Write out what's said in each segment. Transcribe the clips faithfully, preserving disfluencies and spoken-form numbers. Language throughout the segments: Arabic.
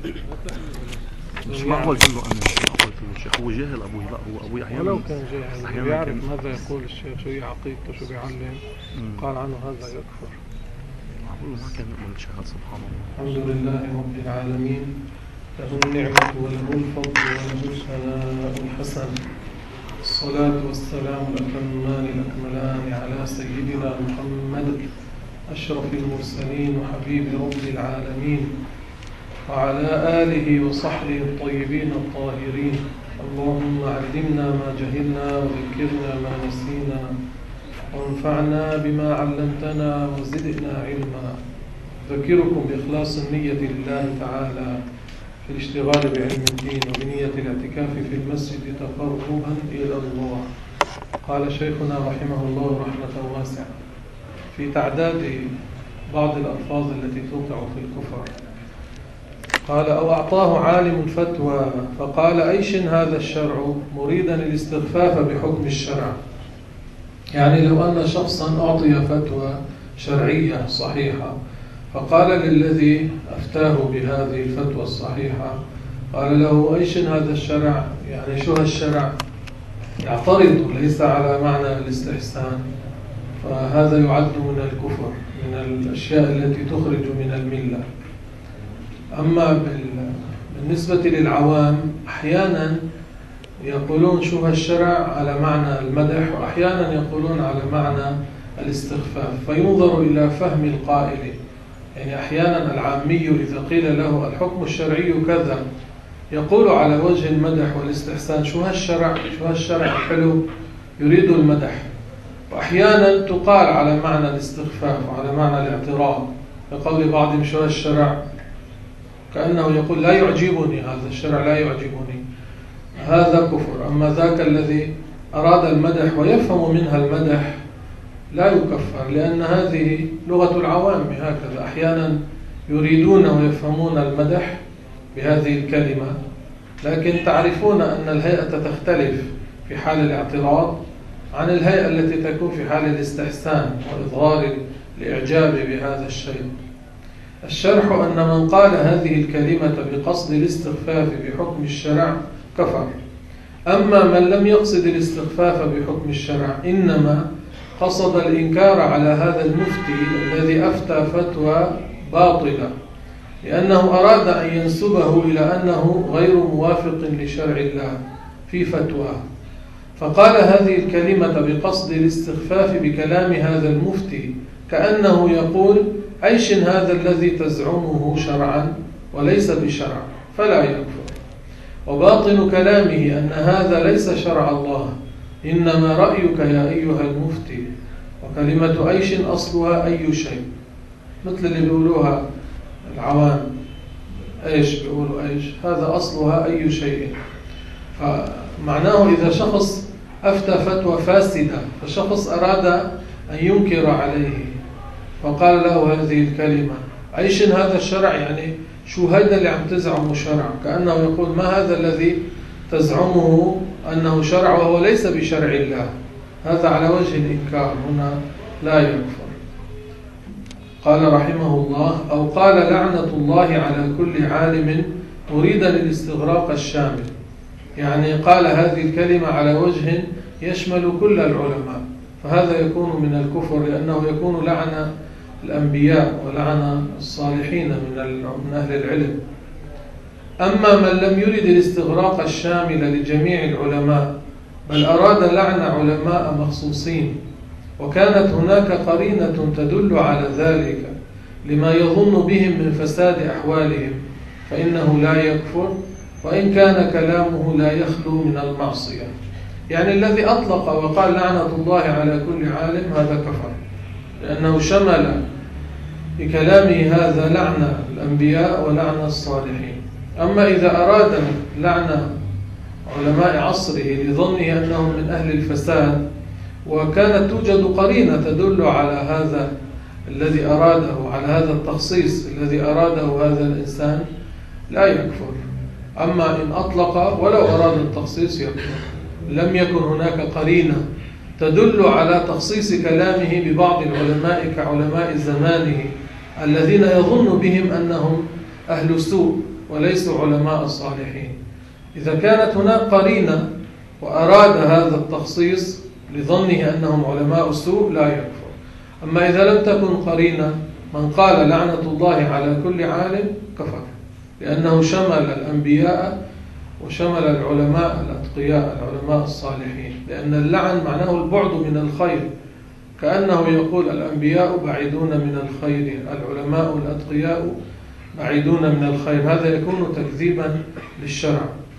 مش معقول تقول له انا مش معقول تقول له الشيخ هو جاهل ابوي، لا هو ابوي احيانا ولو كان جاهل احيانا بيعرف كان... ماذا يقول الشيخ، شو هي عقيدته، شو بيعلم، قال عنه هذا يكفر. معقول ما كان يؤمن الشيخ سبحان الله. الحمد لله رب العالمين، له النعمة وله الفضل وله الثناء الحسن، الصلاة والسلام الأتمان الأكملان على سيدنا محمد أشرف المرسلين وحبيب رب العالمين، وعلى آله وصحبه الطيبين الطاهرين. اللهم علمنا ما جهلنا وذكرنا ما نسينا وانفعنا بما علمتنا وزدنا علما. أذكركم بإخلاص النية لله تعالى في الاشتغال بعلم الدين وبنية الاعتكاف في المسجد تقربا إلى الله. قال شيخنا رحمه الله رحمة واسعة في تعداد بعض الألفاظ التي توقع في الكفر، قال: أو أعطاه عالم فتوى فقال: أيش هذا الشرع، مريدا الاستخفاف بحكم الشرع. يعني لو أن شخصا أعطي فتوى شرعية صحيحة فقال للذي أفتاه بهذه الفتوى الصحيحة، قال له: أيش هذا الشرع، يعني شو هالشرع، يعترض ليس على معنى الاستحسان، فهذا يعد من الكفر، من الأشياء التي تخرج من الملة. أما بالنسبة للعوام أحيانا يقولون شو هالشرع على معنى المدح، وأحيانا يقولون على معنى الاستخفاف، فينظر إلى فهم القائل. يعني أحيانا العامي إذا قيل له الحكم الشرعي كذا يقول على وجه المدح والاستحسان: شو هالشرع، شو هالشرع حلو، يريد المدح. وأحيانا تقال على معنى الاستخفاف وعلى معنى الاعتراض، يقول بعضهم: شو هالشرع، كأنه يقول لا يعجبني هذا الشرع، لا يعجبني. هذا كفر. أما ذاك الذي أراد المدح ويفهم منها المدح لا يكفر، لأن هذه لغة العوام هكذا، أحيانا يريدون ويفهمون المدح بهذه الكلمة، لكن تعرفون أن الهيئة تختلف في حال الاعتراض عن الهيئة التي تكون في حال الاستحسان وإظهار الإعجاب بهذا الشيء. الشرح أن من قال هذه الكلمة بقصد الاستخفاف بحكم الشرع كفر. أما من لم يقصد الاستخفاف بحكم الشرع، إنما قصد الإنكار على هذا المفتي الذي أفتى فتوى باطلة، لأنه أراد أن ينسبه إلى أنه غير موافق لشرع الله في فتواه، فقال هذه الكلمة بقصد الاستخفاف بكلام هذا المفتي، كأنه يقول: أيش هذا الذي تزعمه شرعا وليس بشرع، فلا يكفر. وباطن كلامه أن هذا ليس شرع الله، إنما رأيك يا أيها المفتي، وكلمة أيش أصلها أي شيء، مثل اللي بيقولوها العوام، أيش بيقولوا أيش، هذا أصلها أي شيء. فمعناه إذا شخص أفتى فتوى فاسدة فشخص أراد أن ينكر عليه فقال له هذه الكلمة: أيش هذا الشرع، يعني شو هذا اللي عم تزعمه شرع، كأنه يقول: ما هذا الذي تزعمه أنه شرع وهو ليس بشرع الله. هذا على وجه الإنكار، هنا لا يكفر. قال رحمه الله: أو قال لعنة الله على كل عالم مريدا الاستغراق الشامل، يعني قال هذه الكلمة على وجه يشمل كل العلماء، فهذا يكون من الكفر، لأنه يكون لعن الأنبياء ولعن الصالحين من أهل العلم. أما من لم يرد الاستغراق الشامل لجميع العلماء، بل أراد لعن علماء مخصوصين، وكانت هناك قرينة تدل على ذلك لما يظن بهم من فساد أحوالهم، فإنه لا يكفر، وإن كان كلامه لا يخلو من المعصية. يعني الذي أطلق وقال لعنة الله على كل عالم هذا كفر، لأنه شمل بكلامه هذا لعن الأنبياء ولعن الصالحين. أما إذا أراد لعن علماء عصره لظنه أنهم من أهل الفساد، وكانت توجد قرينة تدل على هذا الذي أراده، على هذا التخصيص الذي أراده هذا الإنسان، لا يكفر. أما إن أطلق ولو أراد التخصيص يكفر، لم يكن هناك قرينة تدل على تخصيص كلامه ببعض العلماء كعلماء زمانه الذين يظن بهم أنهم أهل سوء، وليسوا علماء الصالحين. إذا كانت هناك قرينة وأراد هذا التخصيص لظنه أنهم علماء السوء لا يكفر. أما إذا لم تكن قرينة، من قال لعنة الله على كل عالم كفر، لأنه شمل الأنبياء وشمل العلماء الأتقياء العلماء الصالحين، لأن اللعن معناه البعد من الخير، كأنه يقول الأنبياء بعيدون من الخير، العلماء الأتقياء بعيدون من الخير. هذا يكون تكذيبا للشرع.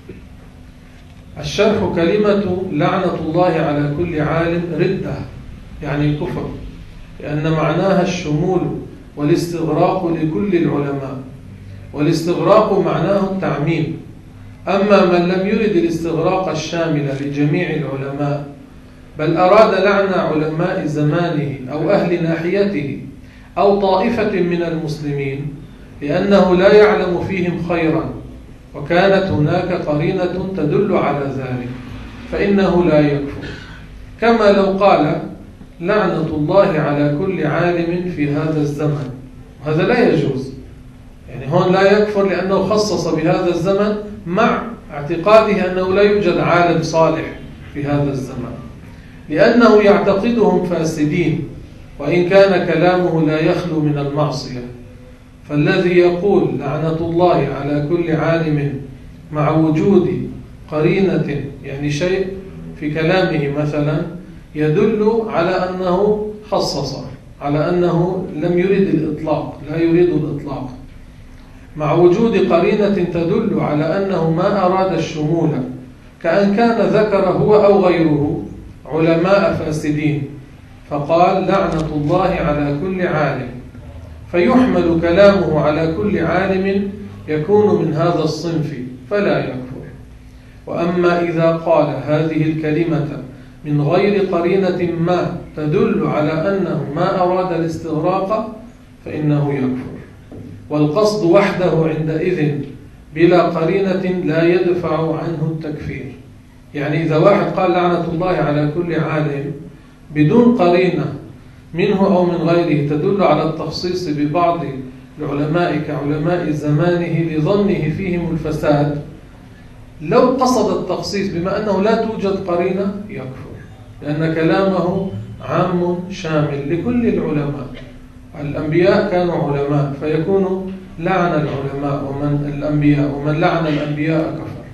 الشرح: كلمة لعنة الله على كل عالم ردة، يعني كفر، لأن معناها الشمول والاستغراق لكل العلماء، والاستغراق معناه التعميم. أما من لم يرد الاستغراق الشامل لجميع العلماء، بل أراد لعن علماء زمانه أو أهل ناحيته أو طائفة من المسلمين لأنه لا يعلم فيهم خيرا وكانت هناك قرينة تدل على ذلك، فإنه لا يكفر. كما لو قال لعنة الله على كل عالم في هذا الزمن، وهذا لا يجوز. يعني هون لا يكفر لأنه خصص بهذا الزمن مع اعتقاده أنه لا يوجد عالم صالح في هذا الزمن، لأنه يعتقدهم فاسدين وإن كان كلامه لا يخلو من المعصية. فالذي يقول لعنة الله على كل عالم مع وجود قرينة، يعني شيء في كلامه مثلا يدل على أنه خصص، على أنه لم يرد الإطلاق، لا يريد الإطلاق، مع وجود قرينة تدل على أنه ما أراد الشمول، كأن كان ذكر هو أو غيره علماء فاسدين فقال لعنة الله على كل عالم، فيحمل كلامه على كل عالم يكون من هذا الصنف فلا يكفر. وأما إذا قال هذه الكلمة من غير قرينة ما تدل على أنه ما أراد الاستغراق فإنه يكفر. والقصد وحده عندئذ بلا قرينة لا يدفع عنه التكفير. يعني إذا واحد قال لعنة الله على كل عالم بدون قرينة منه أو من غيره تدل على التخصيص ببعض العلماء كعلماء زمانه لظنه فيهم الفساد، لو قصد التخصيص بما أنه لا توجد قرينة يكفر، لأن كلامه عام شامل لكل العلماء. الأنبياء كانوا علماء فيكون لعن العلماء ومن الأنبياء، ومن لعن الأنبياء كفر.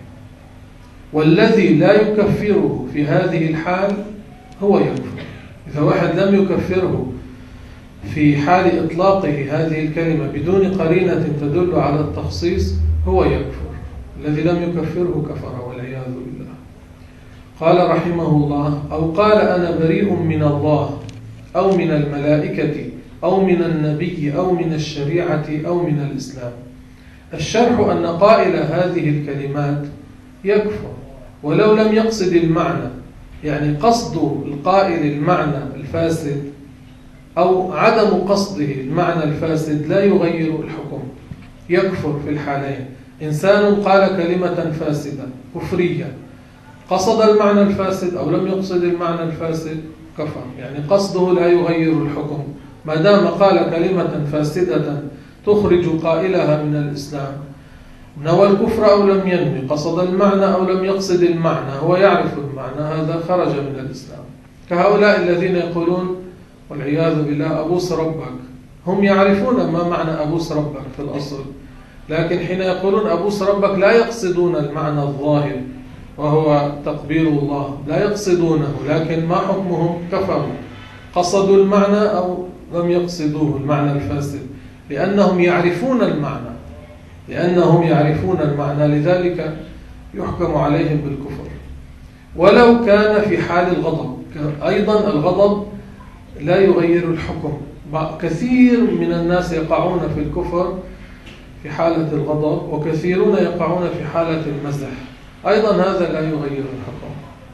والذي لا يكفره في هذه الحال هو يكفر. إذا واحد لم يكفره في حال إطلاقه هذه الكلمة بدون قرينة تدل على التخصيص هو يكفر. الذي لم يكفره كفر والعياذ بالله. قال رحمه الله: أو قال أنا بريء من الله أو من الملائكة أو من النبي أو من الشريعة أو من الإسلام. الشرح أن قائل هذه الكلمات يكفر ولو لم يقصد المعنى، يعني قصد القائل المعنى الفاسد أو عدم قصده المعنى الفاسد لا يغير الحكم، يكفر في الحالين. إنسان قال كلمة فاسدة كفرية، قصد المعنى الفاسد أو لم يقصد المعنى الفاسد كفر، يعني قصده لا يغير الحكم، ما دام قال كلمة فاسدة تخرج قائلها من الإسلام، نوى الكفر أو لم ينوي، قصد المعنى أو لم يقصد المعنى، هو يعرف المعنى، هذا خرج من الإسلام. كهؤلاء الذين يقولون والعياذ بالله أبوس ربك، هم يعرفون ما معنى أبوس ربك في الأصل، لكن حين يقولون أبوس ربك لا يقصدون المعنى الظاهر وهو تقبيل الله، لا يقصدونه، لكن ما حكمهم؟ كفروا، قصدوا المعنى أو لم يقصدوه المعنى الفاسد، لأنهم يعرفون المعنى لأنهم يعرفون المعنى لذلك يحكم عليهم بالكفر. ولو كان في حال الغضب أيضا، الغضب لا يغير الحكم. كثير من الناس يقعون في الكفر في حالة الغضب، وكثيرون يقعون في حالة المزح، أيضا هذا لا يغير الحكم.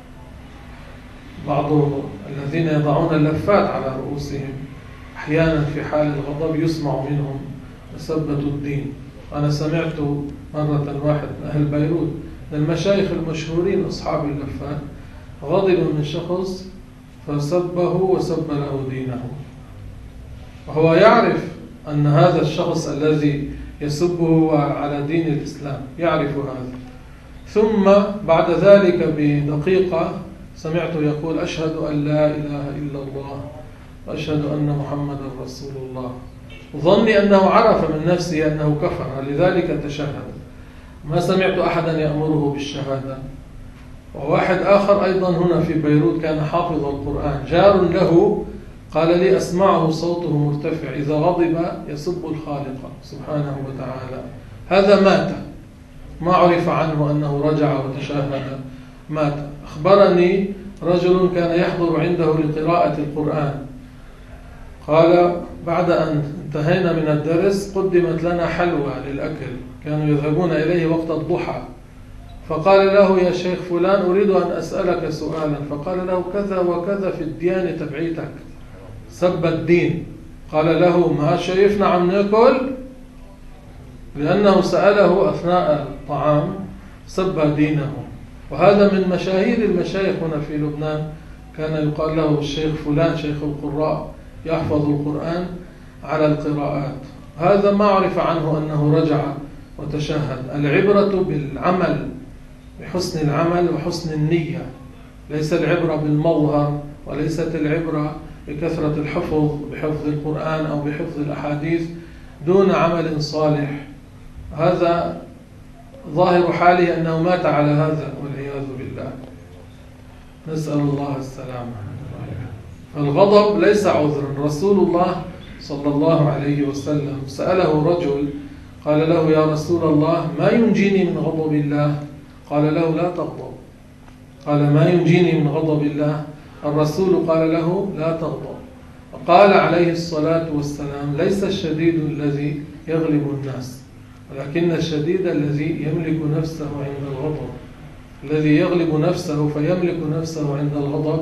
بعض الذين يضعون اللفات على رؤوسهم أحيانا في حال الغضب يسمع منهم مسبة الدين. أنا سمعت مرة واحد من أهل بيروت من المشايخ المشهورين أصحاب اللفات غضب من شخص فسبه وسب له دينه، وهو يعرف أن هذا الشخص الذي يسبه على دين الإسلام، يعرف هذا. ثم بعد ذلك بدقيقة سمعته يقول: أشهد أن لا إله إلا الله وأشهد أن محمدا رسول الله، ظني أنه عرف من نفسه أنه كفر، لذلك تشهد. ما سمعت أحدا يأمره بالشهادة. وواحد آخر أيضا هنا في بيروت كان حافظ القرآن، جار له قال لي: أسمعه صوته مرتفع، إذا غضب يسب الخالق سبحانه وتعالى. هذا مات، ما عرف عنه أنه رجع وتشهد، مات. أخبرني رجل كان يحضر عنده لقراءة القرآن، قال: بعد أن انتهينا من الدرس قدمت لنا حلوى للأكل، كانوا يذهبون إليه وقت الضحى، فقال له: يا شيخ فلان أريد أن أسألك سؤالا. فقال له: كذا وكذا في الديانة تبعيتك، سب الدين. قال له: ما شايفنا عم ناكل؟ لأنه سأله أثناء الطعام، سب دينه. وهذا من مشاهير المشايخ هنا في لبنان، كان يقال له الشيخ فلان شيخ القراء، يحفظ القرآن على القراءات. هذا ما عرف عنه أنه رجع وتشهد. العبرة بالعمل، بحسن العمل وحسن النية، ليس العبرة بالمظهر، وليست العبرة بكثرة الحفظ، بحفظ القرآن أو بحفظ الأحاديث دون عمل صالح. هذا ظاهر حاله أنه مات على هذا والعياذ بالله، نسأل الله السلامة. الغضب ليس عذرا. رسول الله صلى الله عليه وسلم سأله رجل قال له: يا رسول الله، ما ينجيني من غضب الله؟ قال له: لا تغضب. قال: ما ينجيني من غضب الله؟ الرسول قال له: لا تغضب. قال عليه الصلاة والسلام: ليس الشديد الذي يغلب الناس، ولكن الشديد الذي يملك نفسه عند الغضب. الذي يغلب نفسه فيملك نفسه عند الغضب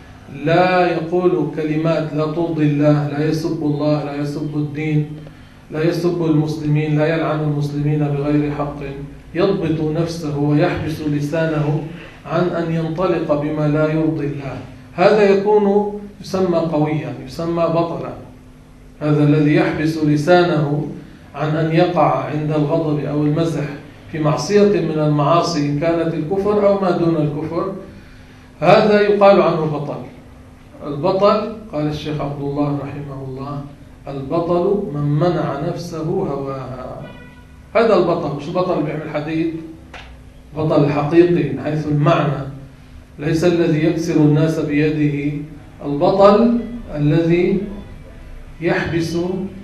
لا يقول كلمات لا ترضي الله، لا يسب الله، لا يسب الدين، لا يسب المسلمين، لا يلعن المسلمين بغير حق، يضبط نفسه ويحبس لسانه عن أن ينطلق بما لا يرضي الله. هذا يكون يسمى قويا، يسمى بطلا. هذا الذي يحبس لسانه عن أن يقع عند الغضب أو المزح في معصية من المعاصي، إن كانت الكفر أو ما دون الكفر، هذا يقال عنه بطل. البطل قال الشيخ عبد الله رحمه الله: البطل من منع نفسه هواها. هذا البطل، مش البطل بيعمل حديد، بطل الحقيقي من حيث المعنى، ليس الذي يكسر الناس بيده. البطل الذي يحبس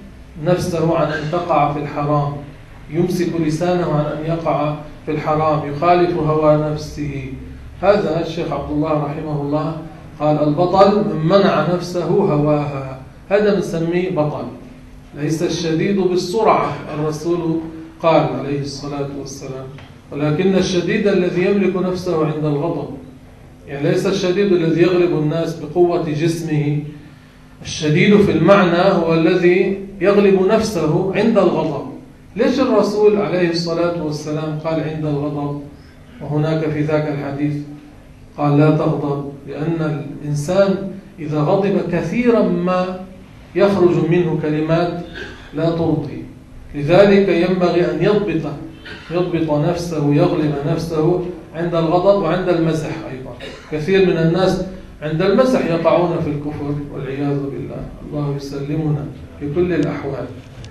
نفسه عن أن تقع في الحرام، يمسك لسانه عن أن يقع في الحرام، يخالف هوى نفسه. هذا الشيخ عبد الله رحمه الله قال: البطل من منع نفسه هواها. هذا نسميه بطل. ليس الشديد بالسرعة، الرسول قال عليه الصلاة والسلام، ولكن الشديد الذي يملك نفسه عند الغضب. يعني ليس الشديد الذي يغلب الناس بقوة جسمه، الشديد في المعنى هو الذي يغلب نفسه عند الغضب. ليش الرسول عليه الصلاة والسلام قال عند الغضب، وهناك في ذاك الحديث قال لا تغضب؟ لأن الإنسان إذا غضب كثيرا ما يخرج منه كلمات لا ترضي، لذلك ينبغي أن يضبط يضبط نفسه، يغلب نفسه عند الغضب وعند المزح أيضا. كثير من الناس عند المزح يقعون في الكفر والعياذ بالله، الله يسلمنا في كل الأحوال.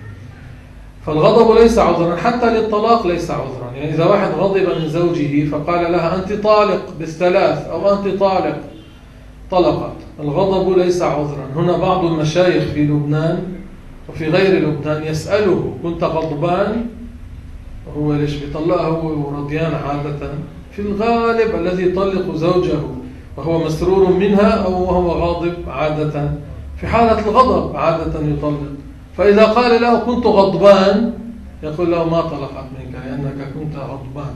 فالغضب ليس عذرا، حتى للطلاق ليس عذرا. يعني إذا واحد غضب من زوجه فقال لها أنت طالق بالثلاث أو أنت طالق، طلقت، الغضب ليس عذرا. هنا بعض المشايخ في لبنان وفي غير لبنان يسأله كنت غضبان؟ وهو ليش بيطلقها هو رضيان عادة؟ في الغالب الذي يطلق زوجه وهو مسرور منها أو وهو غاضب عادة، في حالة الغضب عادة يطلق. فإذا قال له كنت غضبان يقول له ما طلقت منك لأنك كنت غضبان،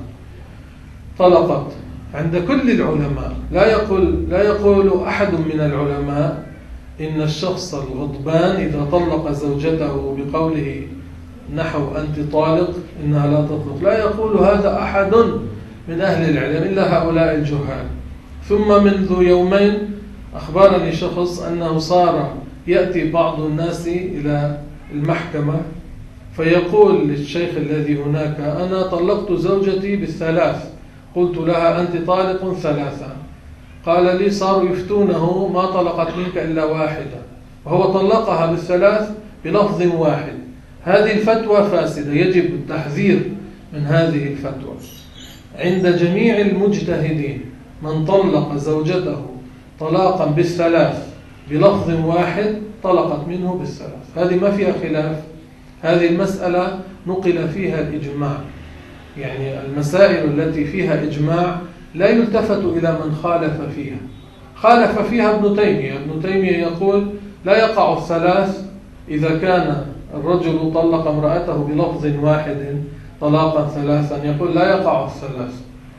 طلقت. عند كل العلماء لا يقول لا يقول أحد من العلماء إن الشخص الغضبان إذا طلق زوجته بقوله نحو أنت طالق إنها لا تطلق، لا يقول هذا أحد من أهل العلم إلا هؤلاء الجهال. ثم منذ يومين أخبرني شخص أنه صار يأتي بعض الناس إلى المحكمة فيقول للشيخ الذي هناك: أنا طلقت زوجتي بالثلاث، قلت لها أنت طالق ثلاثا، قال لي صاروا يفتونه ما طلقت منك إلا واحدة، وهو طلقها بالثلاث بلفظ واحد. هذه الفتوى فاسدة، يجب التحذير من هذه الفتوى عند جميع المجتهدين. من طلق زوجته طلاقا بالثلاث بلفظ واحد طلقت منه بالثلاث، هذه ما فيها خلاف. هذه المسألة نقل فيها الإجماع، يعني المسائل التي فيها إجماع لا يلتفت إلى من خالف فيها. خالف فيها ابن تيمية. ابن تيمية يقول لا يقع الثلاث إذا كان الرجل طلق امرأته بلفظ واحد طلاقا ثلاثا، يقول لا يقع الثلاث.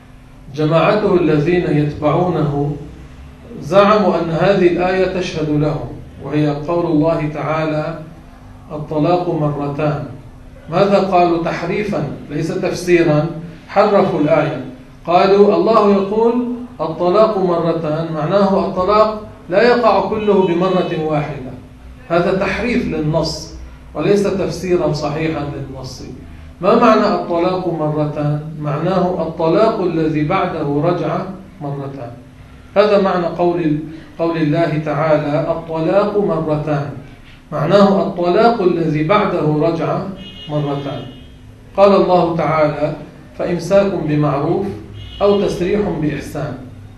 جماعته الذين يتبعونه زعموا أن هذه الآية تشهد لهم، وهي قول الله تعالى: الطلاق مرتان. ماذا قالوا؟ تحريفا ليس تفسيرا، حرفوا الآية. قالوا الله يقول الطلاق مرتان، معناه الطلاق لا يقع كله بمرة واحدة. هذا تحريف للنص وليس تفسيرا صحيحا للنص. ما معنى الطلاق مرتان؟ معناه الطلاق الذي بعده رجعة مرتان. هذا معنى قول قول الله تعالى الطلاق مرتان، معناه الطلاق الذي بعده رجعة مرتان. قال الله تعالى: فإمساك بمعروف أو تسريح بإحسان.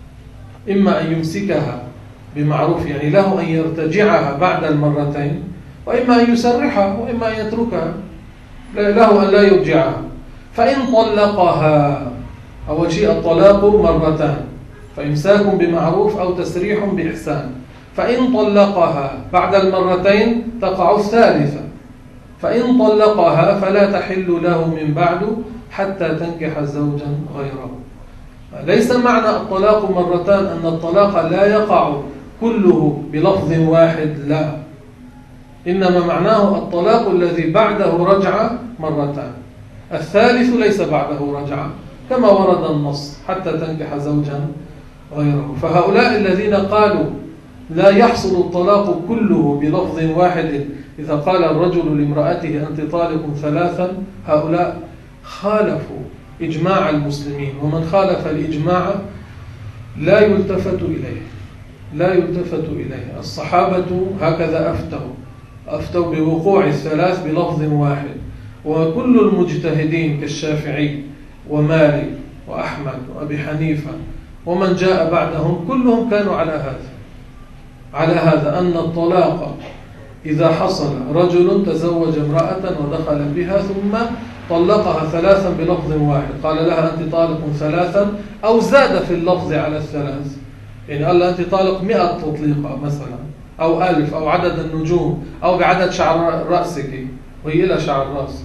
إما أن يمسكها بمعروف، يعني له أن يرتجعها بعد المرتين، وإما أن يسرحها، وإما أن يتركها، له أن لا يرجعها. فإن طلقها، أول شيء الطلاق مرتان، فإمساك بمعروف أو تسريح بإحسان. فإن طلقها بعد المرتين تقع الثالثة. فإن طلقها فلا تحل له من بعد حتى تنكح زوجا غيره. ليس معنى الطلاق مرتان أن الطلاق لا يقع كله بلفظ واحد، لا، إنما معناه الطلاق الذي بعده رجعة مرتان. الثالث ليس بعده رجعة كما ورد النص: حتى تنكح زوجا غيره. فهؤلاء الذين قالوا لا يحصل الطلاق كله بلفظ واحد إذا قال الرجل لامرأته أنت طالق ثلاثا، هؤلاء خالفوا إجماع المسلمين، ومن خالف الإجماع لا يلتفت إليه، لا يلتفت إليه. الصحابة هكذا أفتوا أفتوا بوقوع الثلاث بلفظ واحد، وكل المجتهدين كالشافعي ومالك وأحمد وأبي حنيفة ومن جاء بعدهم كلهم كانوا على هذا على هذا أن الطلاق إذا حصل رجل تزوج امرأة ودخل بها ثم طلقها ثلاثا بلفظ واحد، قال لها أنت طالق ثلاثا، أو زاد في اللفظ على الثلاث، يعني قال لها أنت طالق مئة تطليقة مثلا، أو ألف، أو عدد النجوم، أو بعدد شعر رأسك، وهي إلى شعر الرأس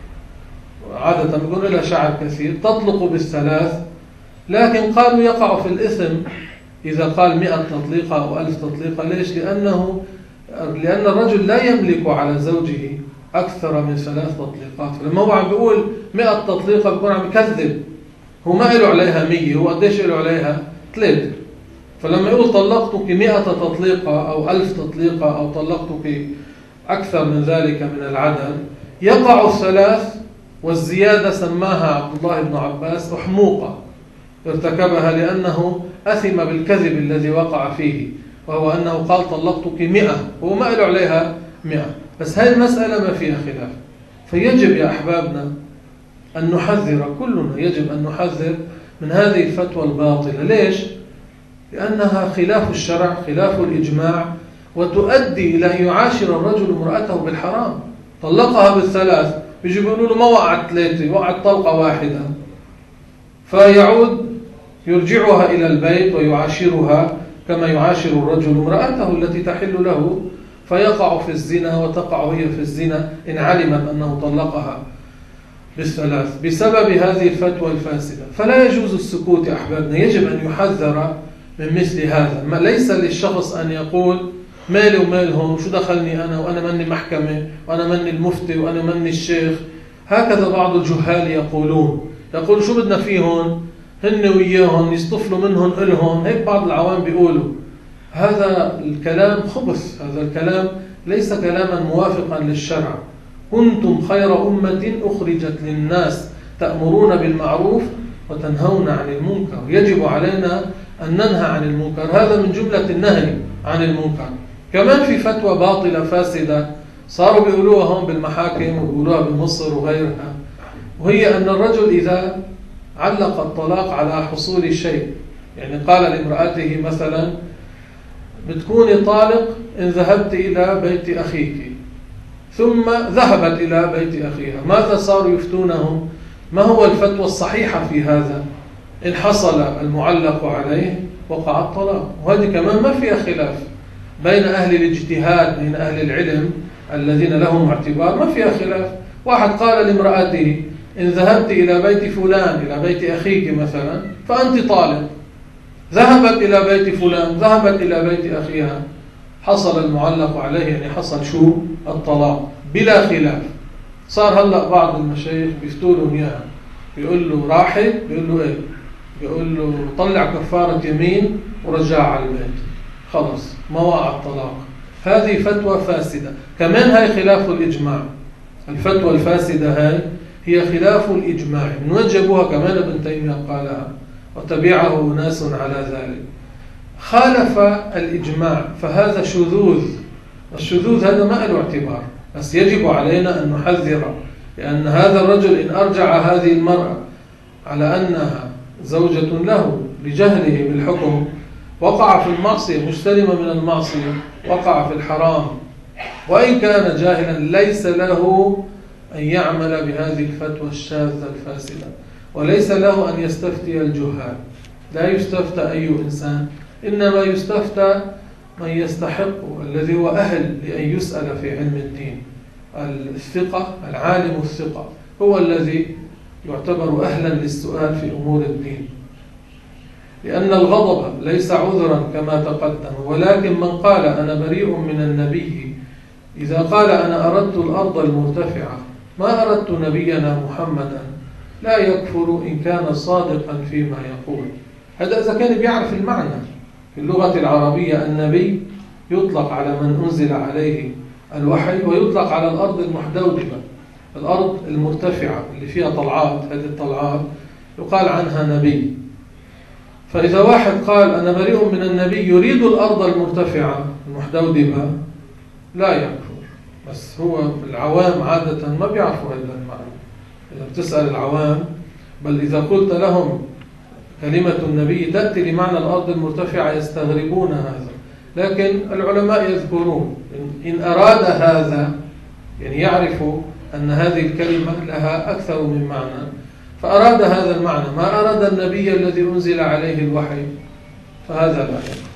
عادة يكون إلى شعر كثير، تطلق بالثلاث. لكن قالوا يقع في الإثم إذا قال مئة تطليقة أو ألف تطليقة. ليش؟ لأنه لأن الرجل لا يملك على زوجه أكثر من ثلاث تطليقات. لما هو عم بيقول مئة تطليقة بيكون عم يكذب، هو ما له عليها مية، هو قديش له عليها؟ ثلاث. فلما يقول طلقتك مئة تطليقة أو ألف تطليقة أو طلقتك أكثر من ذلك من العدد، يقع الثلاث، والزيادة سماها عبد الله بن عباس أحموقة ارتكبها لأنه أثم بالكذب الذي وقع فيه، وهو أنه قال طلقتك مئة، هو ما له عليها مئة. بس هذه المسألة ما فيها خلاف. فيجب يا أحبابنا أن نحذر، كلنا يجب أن نحذر من هذه الفتوى الباطلة. ليش؟ لأنها خلاف الشرع، خلاف الإجماع، وتؤدي إلى أن يعاشر الرجل امرأته بالحرام. طلقها بالثلاث، بيجي بيقولوا له ما وقعت ثلاثة، وقعت طلقة واحدة، فيعود يرجعها إلى البيت ويعاشرها كما يعاشر الرجل امرأته التي تحل له، فيقع في الزنا وتقع هي في الزنا إن علمت أنه طلقها بالثلاث بسبب هذه الفتوى الفاسدة. فلا يجوز السكوت يا أحبابنا، يجب أن يحذر من مثل هذا. ما ليس للشخص أن يقول مالي ومالهم، شو دخلني أنا، وأنا مني محكمة، وأنا مني المفتي، وأنا مني الشيخ. هكذا بعض الجهال يقولون، يقول شو بدنا فيهم، هن وياهم يصطفلوا منهم إلهم، هيك بعض العوام بيقولوا. هذا الكلام خبث، هذا الكلام ليس كلاما موافقا للشرع، كنتم خير أمة أخرجت للناس تأمرون بالمعروف وتنهون عن المنكر. يجب علينا أن ننهى عن المنكر، هذا من جملة النهي عن المنكر. كمان في فتوى باطلة فاسدة صاروا بيقولوها هون بالمحاكم وبيقولوها بمصر وغيرها، وهي أن الرجل إذا علق الطلاق على حصول شيء، يعني قال لامرأته مثلا بتكوني طالق إن ذهبت إلى بيت أخيك، ثم ذهبت إلى بيت أخيها، ماذا صاروا يفتونهم؟ ما هو الفتوى الصحيحة في هذا؟ إن حصل المعلق عليه وقع الطلاق. وهذه كمان ما فيها خلاف بين أهل الاجتهاد، بين أهل العلم الذين لهم اعتبار، ما فيها خلاف. واحد قال لامرأته إن ذهبت إلى بيت فلان، إلى بيت أخيك مثلا، فأنت طالق. ذهبت إلى بيت فلان، ذهبت إلى بيت أخيها، حصل المعلق عليه، يعني حصل شو؟ الطلاق بلا خلاف. صار هلأ بعض المشايخ بيفتولهم إياها، بيقول له راحت، بيقول له إيه؟ بيقول له طلع كفارة يمين ورجع على البيت، خلص ما وقع الطلاق. هذه فتوى فاسدة. كمان هاي خلاف الإجماع. الفتوى الفاسدة هاي هي خلاف الإجماع. من وين جابوها؟ كمان ابن تيمية قالها وتبعه ناس على ذلك. خالف الإجماع فهذا شذوذ. الشذوذ هذا ما له اعتبار، بس يجب علينا أن نحذر، لأن هذا الرجل إن أرجع هذه المرأة على أنها زوجة له بجهله بالحكم وقع في المعصية، مستلمة من المعصية، وقع في الحرام. وإن كان جاهلا ليس له أن يعمل بهذه الفتوى الشاذة الفاسدة، وليس له أن يستفتي الجهال. لا يستفتى أي إنسان، إنما يستفتى من يستحق، الذي هو أهل لأن يسأل في علم الدين. الثقة، العالم الثقة هو الذي يعتبر أهلا للسؤال في أمور الدين، لأن الغضب ليس عذرا كما تقدم. ولكن من قال أنا بريء من النبي، إذا قال أنا أردت الأرض المرتفعة ما أردت نبينا محمدا، لا يكفر إن كان صادقا فيما يقول. هذا إذا كان بيعرف المعنى. في اللغة العربية النبي يطلق على من أنزل عليه الوحي، ويطلق على الأرض المحدودبة، الأرض المرتفعة اللي فيها طلعات، هذه الطلعات يقال عنها نبي. فإذا واحد قال أنا بريء من النبي يريد الأرض المرتفعة المحدودبة لا يكفر. بس هو العوام عادة ما بيعرفوا هذا المعنى. إذا بتسأل العوام، بل إذا قلت لهم كلمة النبي تأتي لمعنى الأرض المرتفعة يستغربون هذا. لكن العلماء يذكرون إن أراد هذا، يعني يعرفوا أن هذه الكلمة لها أكثر من معنى، فأراد هذا المعنى، ما أراد النبي الذي أنزل عليه الوحي، فهذا لا يكفر.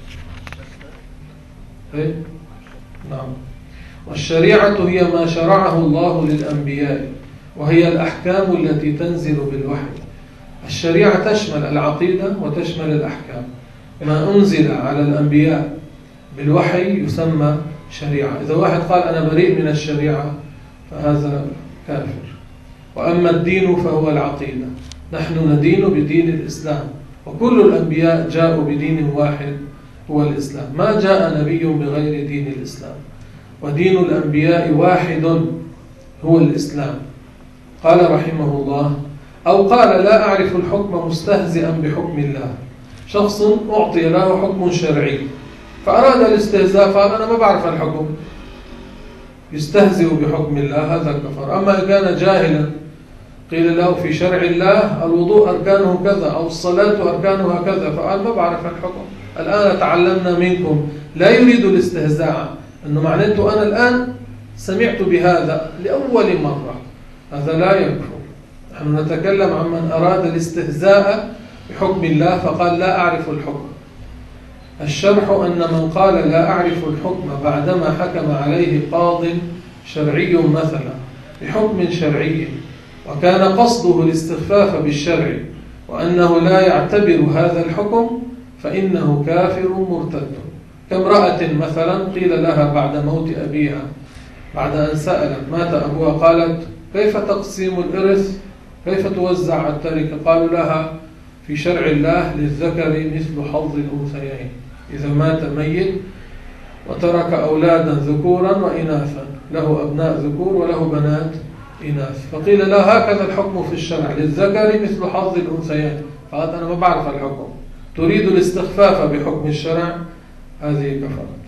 إيه؟ نعم. والشريعة هي ما شرعه الله للأنبياء، وهي الأحكام التي تنزل بالوحي. الشريعة تشمل العقيدة وتشمل الأحكام. ما أنزل على الأنبياء بالوحي يسمى شريعة. إذا واحد قال أنا بريء من الشريعة فهذا كافر. وأما الدين فهو العقيدة. نحن ندين بدين الإسلام، وكل الأنبياء جاءوا بدين واحد هو الإسلام. ما جاء نبي بغير دين الإسلام، ودين الأنبياء واحد هو الإسلام. قال رحمه الله: أو قال لا أعرف الحكم مستهزئا بحكم الله. شخص أعطي له حكم شرعي فأراد الاستهزاء، قال أنا ما بعرف الحكم، يستهزئ بحكم الله، هذا كفر. أما إن كان جاهلا قيل له في شرع الله الوضوء أركانه كذا أو الصلاة أركانها كذا، فقال ما بعرف الحكم، الآن تعلمنا منكم. لا يريد الاستهزاء، أنه معناته أنا الآن سمعت بهذا لأول مرة، هذا لا يكفر. نحن نتكلم عن من أراد الاستهزاء بحكم الله فقال لا أعرف الحكم. الشرح أن من قال لا أعرف الحكم بعدما حكم عليه قاض شرعي مثلا بحكم شرعي، وكان قصده الاستخفاف بالشرع، وأنه لا يعتبر هذا الحكم، فإنه كافر مرتد. كامرأة مثلا قيل لها بعد موت أبيها، بعد أن سألت مات أبوها، قالت كيف تقسيم الإرث، كيف توزع التركة؟ قالوا لها في شرع الله للذكر مثل حظ الأنثيين. إذا مات ميت وترك أولادا ذكورا وإناثا، له أبناء ذكور وله بنات إناث، فقيل له هكذا الحكم في الشرع، للذكر مثل حظ الأنثيين. فقال أنا ما بعرف الحكم، تريد الاستخفاف بحكم الشرع، هذه كفرت.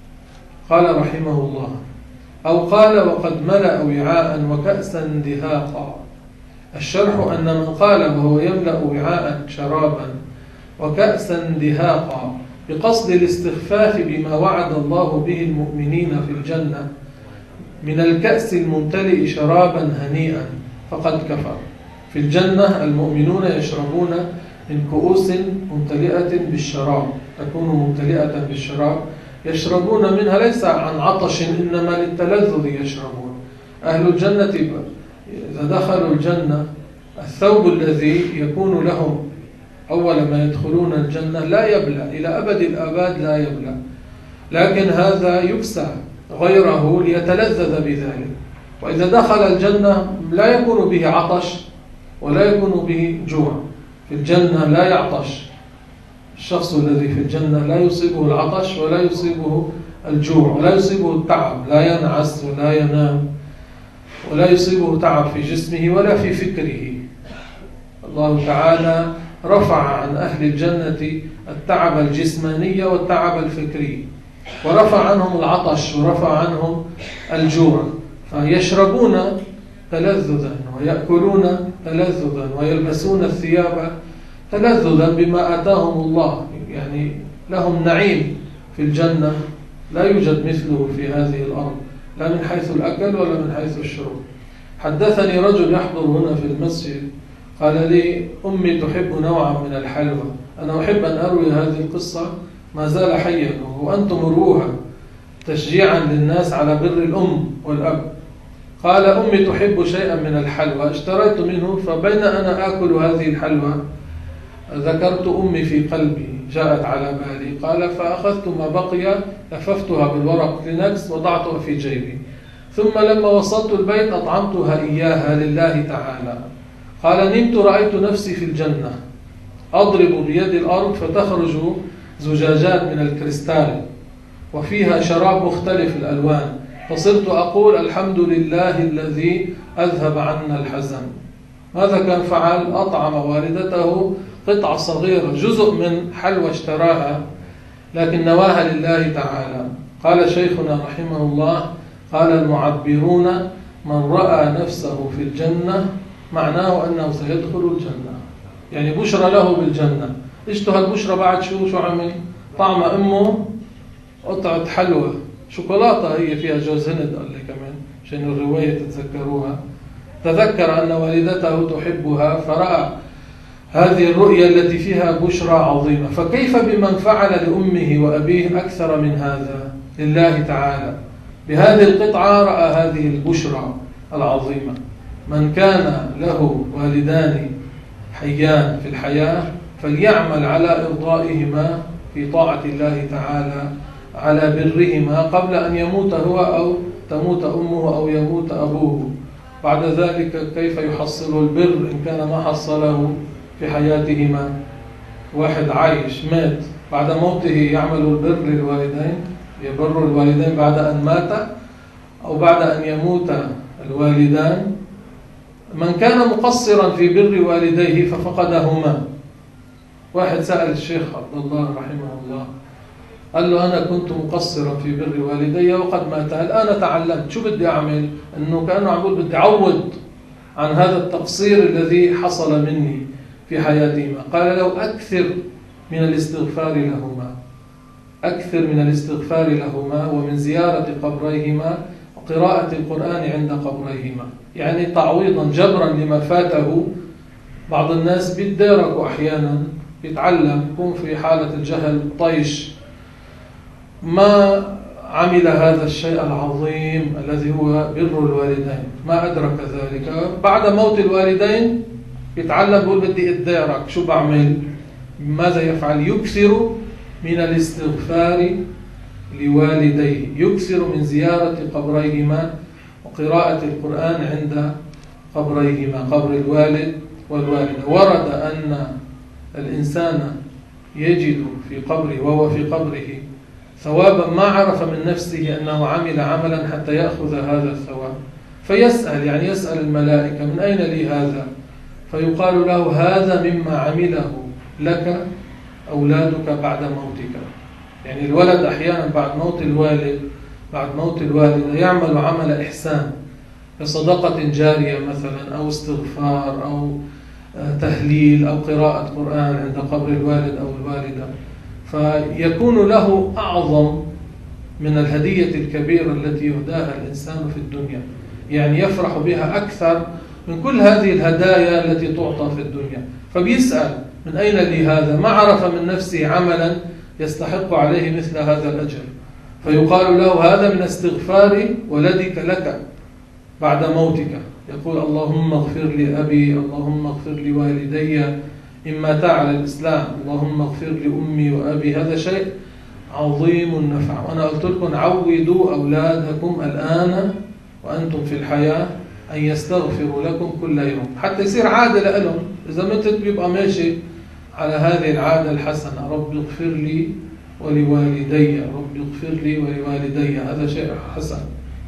قال رحمه الله: أو قال وقد ملأ وعاء وكأسا دهاقا. الشرح أن من قال وهو يملأ وعاء شرابا وكأسا دهاقا بقصد الاستخفاف بما وعد الله به المؤمنين في الجنة من الكأس الممتلئ شرابا هنيئا فقد كفر. في الجنة المؤمنون يشربون من كؤوس ممتلئة بالشراب، تكون ممتلئة بالشراب، يشربون منها ليس عن عطش إنما للتلذذ يشربون. أهل الجنة إذا دخلوا الجنة الثوب الذي يكون لهم أول ما يدخلون الجنة لا يبلى إلى أبد الآباد، لا يبلى، لكن هذا يكسى غيره ليتلذذ بذلك. وإذا دخل الجنة لا يكون به عطش ولا يكون به جوع. في الجنة لا يعطش الشخص الذي في الجنة، لا يصيبه العطش ولا يصيبه الجوع ولا يصيبه التعب، لا ينعس ولا ينام ولا يصيبه تعب في جسمه ولا في فكره. الله تعالى رفع عن أهل الجنة التعب الجسماني والتعب الفكري، ورفع عنهم العطش ورفع عنهم الجوع، فيشربون تلذذا ويأكلون تلذذا ويلبسون الثياب تلذذا بما آتاهم الله. يعني لهم نعيم في الجنة لا يوجد مثله في هذه الأرض، لا من حيث الأكل ولا من حيث الشرب. حدثني رجل يحضر هنا في المسجد قال لي: أمي تحب نوعا من الحلوى، أنا أحب أن أروي هذه القصة ما زال حيا وأنتم روها تشجيعا للناس على بر الأم والأب. قال: أمي تحب شيئا من الحلوى، اشتريت منه، فبين أنا آكل هذه الحلوى ذكرت أمي في قلبي، جاءت على بالي. قال: فأخذت ما بقي لففتها بالورق كلينكس وضعتها في جيبي، ثم لما وصلت البيت أطعمتها إياها لله تعالى. قال: نمت رأيت نفسي في الجنة أضرب بيد الأرض فتخرج زجاجات من الكريستال وفيها شراب مختلف الألوان، فصرت أقول: الحمد لله الذي أذهب عنا الحزن. ماذا كان فعل؟ أطعم والدته قطعة صغيرة، جزء من حلوى اشتراها لكن نواها لله تعالى. قال شيخنا رحمه الله: قال المعبرون: من رأى نفسه في الجنة معناه أنه سيدخل الجنة، يعني بشرى له بالجنة. اشتهى البشرى بعد شو شو عمل؟ طعم أمه قطعة حلوى شوكولاتة هي فيها جوز هند، قال لي كمان عشان الرواية تتذكروها. تذكر أن والدته تحبها فرأى هذه الرؤية التي فيها بشرى عظيمة. فكيف بمن فعل لأمه وأبيه أكثر من هذا لله تعالى؟ بهذه القطعة رأى هذه البشرى العظيمة. من كان له والدان حيان في الحياة فليعمل على إرضائهما في طاعة الله تعالى، على برهما قبل أن يموت هو أو تموت أمه أو يموت أبوه. بعد ذلك كيف يحصل البر إن كان ما حصله في حياتهما؟ واحد عايش مات، بعد موته يعمل البر للوالدين، يبر الوالدين بعد أن مات أو بعد أن يموت الوالدان. من كان مقصرا في بر والديه ففقدهما. واحد سأل الشيخ عبد الله رحمه الله، قال له: أنا كنت مقصرا في بر والدي وقد ماتا، الآن تعلمت، شو بدي أعمل؟ أنه كأنه عم يقول بدي أعوض عن هذا التقصير الذي حصل مني في حياتهما. قال له: أكثر من الاستغفار لهما، أكثر من الاستغفار لهما ومن زيارة قبريهما وقراءة القرآن عند قبريهما، يعني تعويضا جبرا لما فاته. بعض الناس بيتداركوا أحيانا، يتعلم، يكون في حالة الجهل طيش، ما عمل هذا الشيء العظيم الذي هو بر الوالدين، ما أدرك ذلك. بعد موت الوالدين يتعلم، بقول بدي أتدارك، شو بعمل؟ ماذا يفعل؟ يكثر من الاستغفار لوالديه، يكثر من زيارة قبريهما وقراءة القرآن عند قبريهما، قبر الوالد والوالدة. ورد أن الإنسان يجد في قبره وهو في قبره ثوابا ما عرف من نفسه أنه عمل عملا حتى يأخذ هذا الثواب، فيسأل، يعني يسأل الملائكة من أين لي هذا؟ فيقال له هذا مما عمله لك أولادك بعد موتك. يعني الولد أحيانا بعد موت الوالد بعد موت الوالد يعمل عمل إحسان كصدقة جارية مثلا، أو استغفار، أو تهليل، أو قراءة قرآن عند قبر الوالد أو الوالدة، فيكون له أعظم من الهدية الكبيرة التي يهداها الإنسان في الدنيا، يعني يفرح بها أكثر من كل هذه الهدايا التي تعطى في الدنيا. فبيسأل من أين لي هذا؟ ما عرف من نفسه عملا يستحق عليه مثل هذا الأجر، فيقال له هذا من استغفار ولدك لك بعد موتك. يقول اللهم اغفر لأبي، اللهم اغفر لوالدي إن ماتا على الإسلام، اللهم اغفر لأمي وأبي. هذا شيء عظيم النفع. وأنا قلت لكم عودوا أولادكم الآن وأنتم في الحياة أن يستغفروا لكم كل يوم حتى يصير عادة لهم. إذا متت بيبقى ماشي على هذه العادة الحسنة، رب اغفر لي ولوالدي، رب اغفر لي ولوالدي، هذا شيء حسن.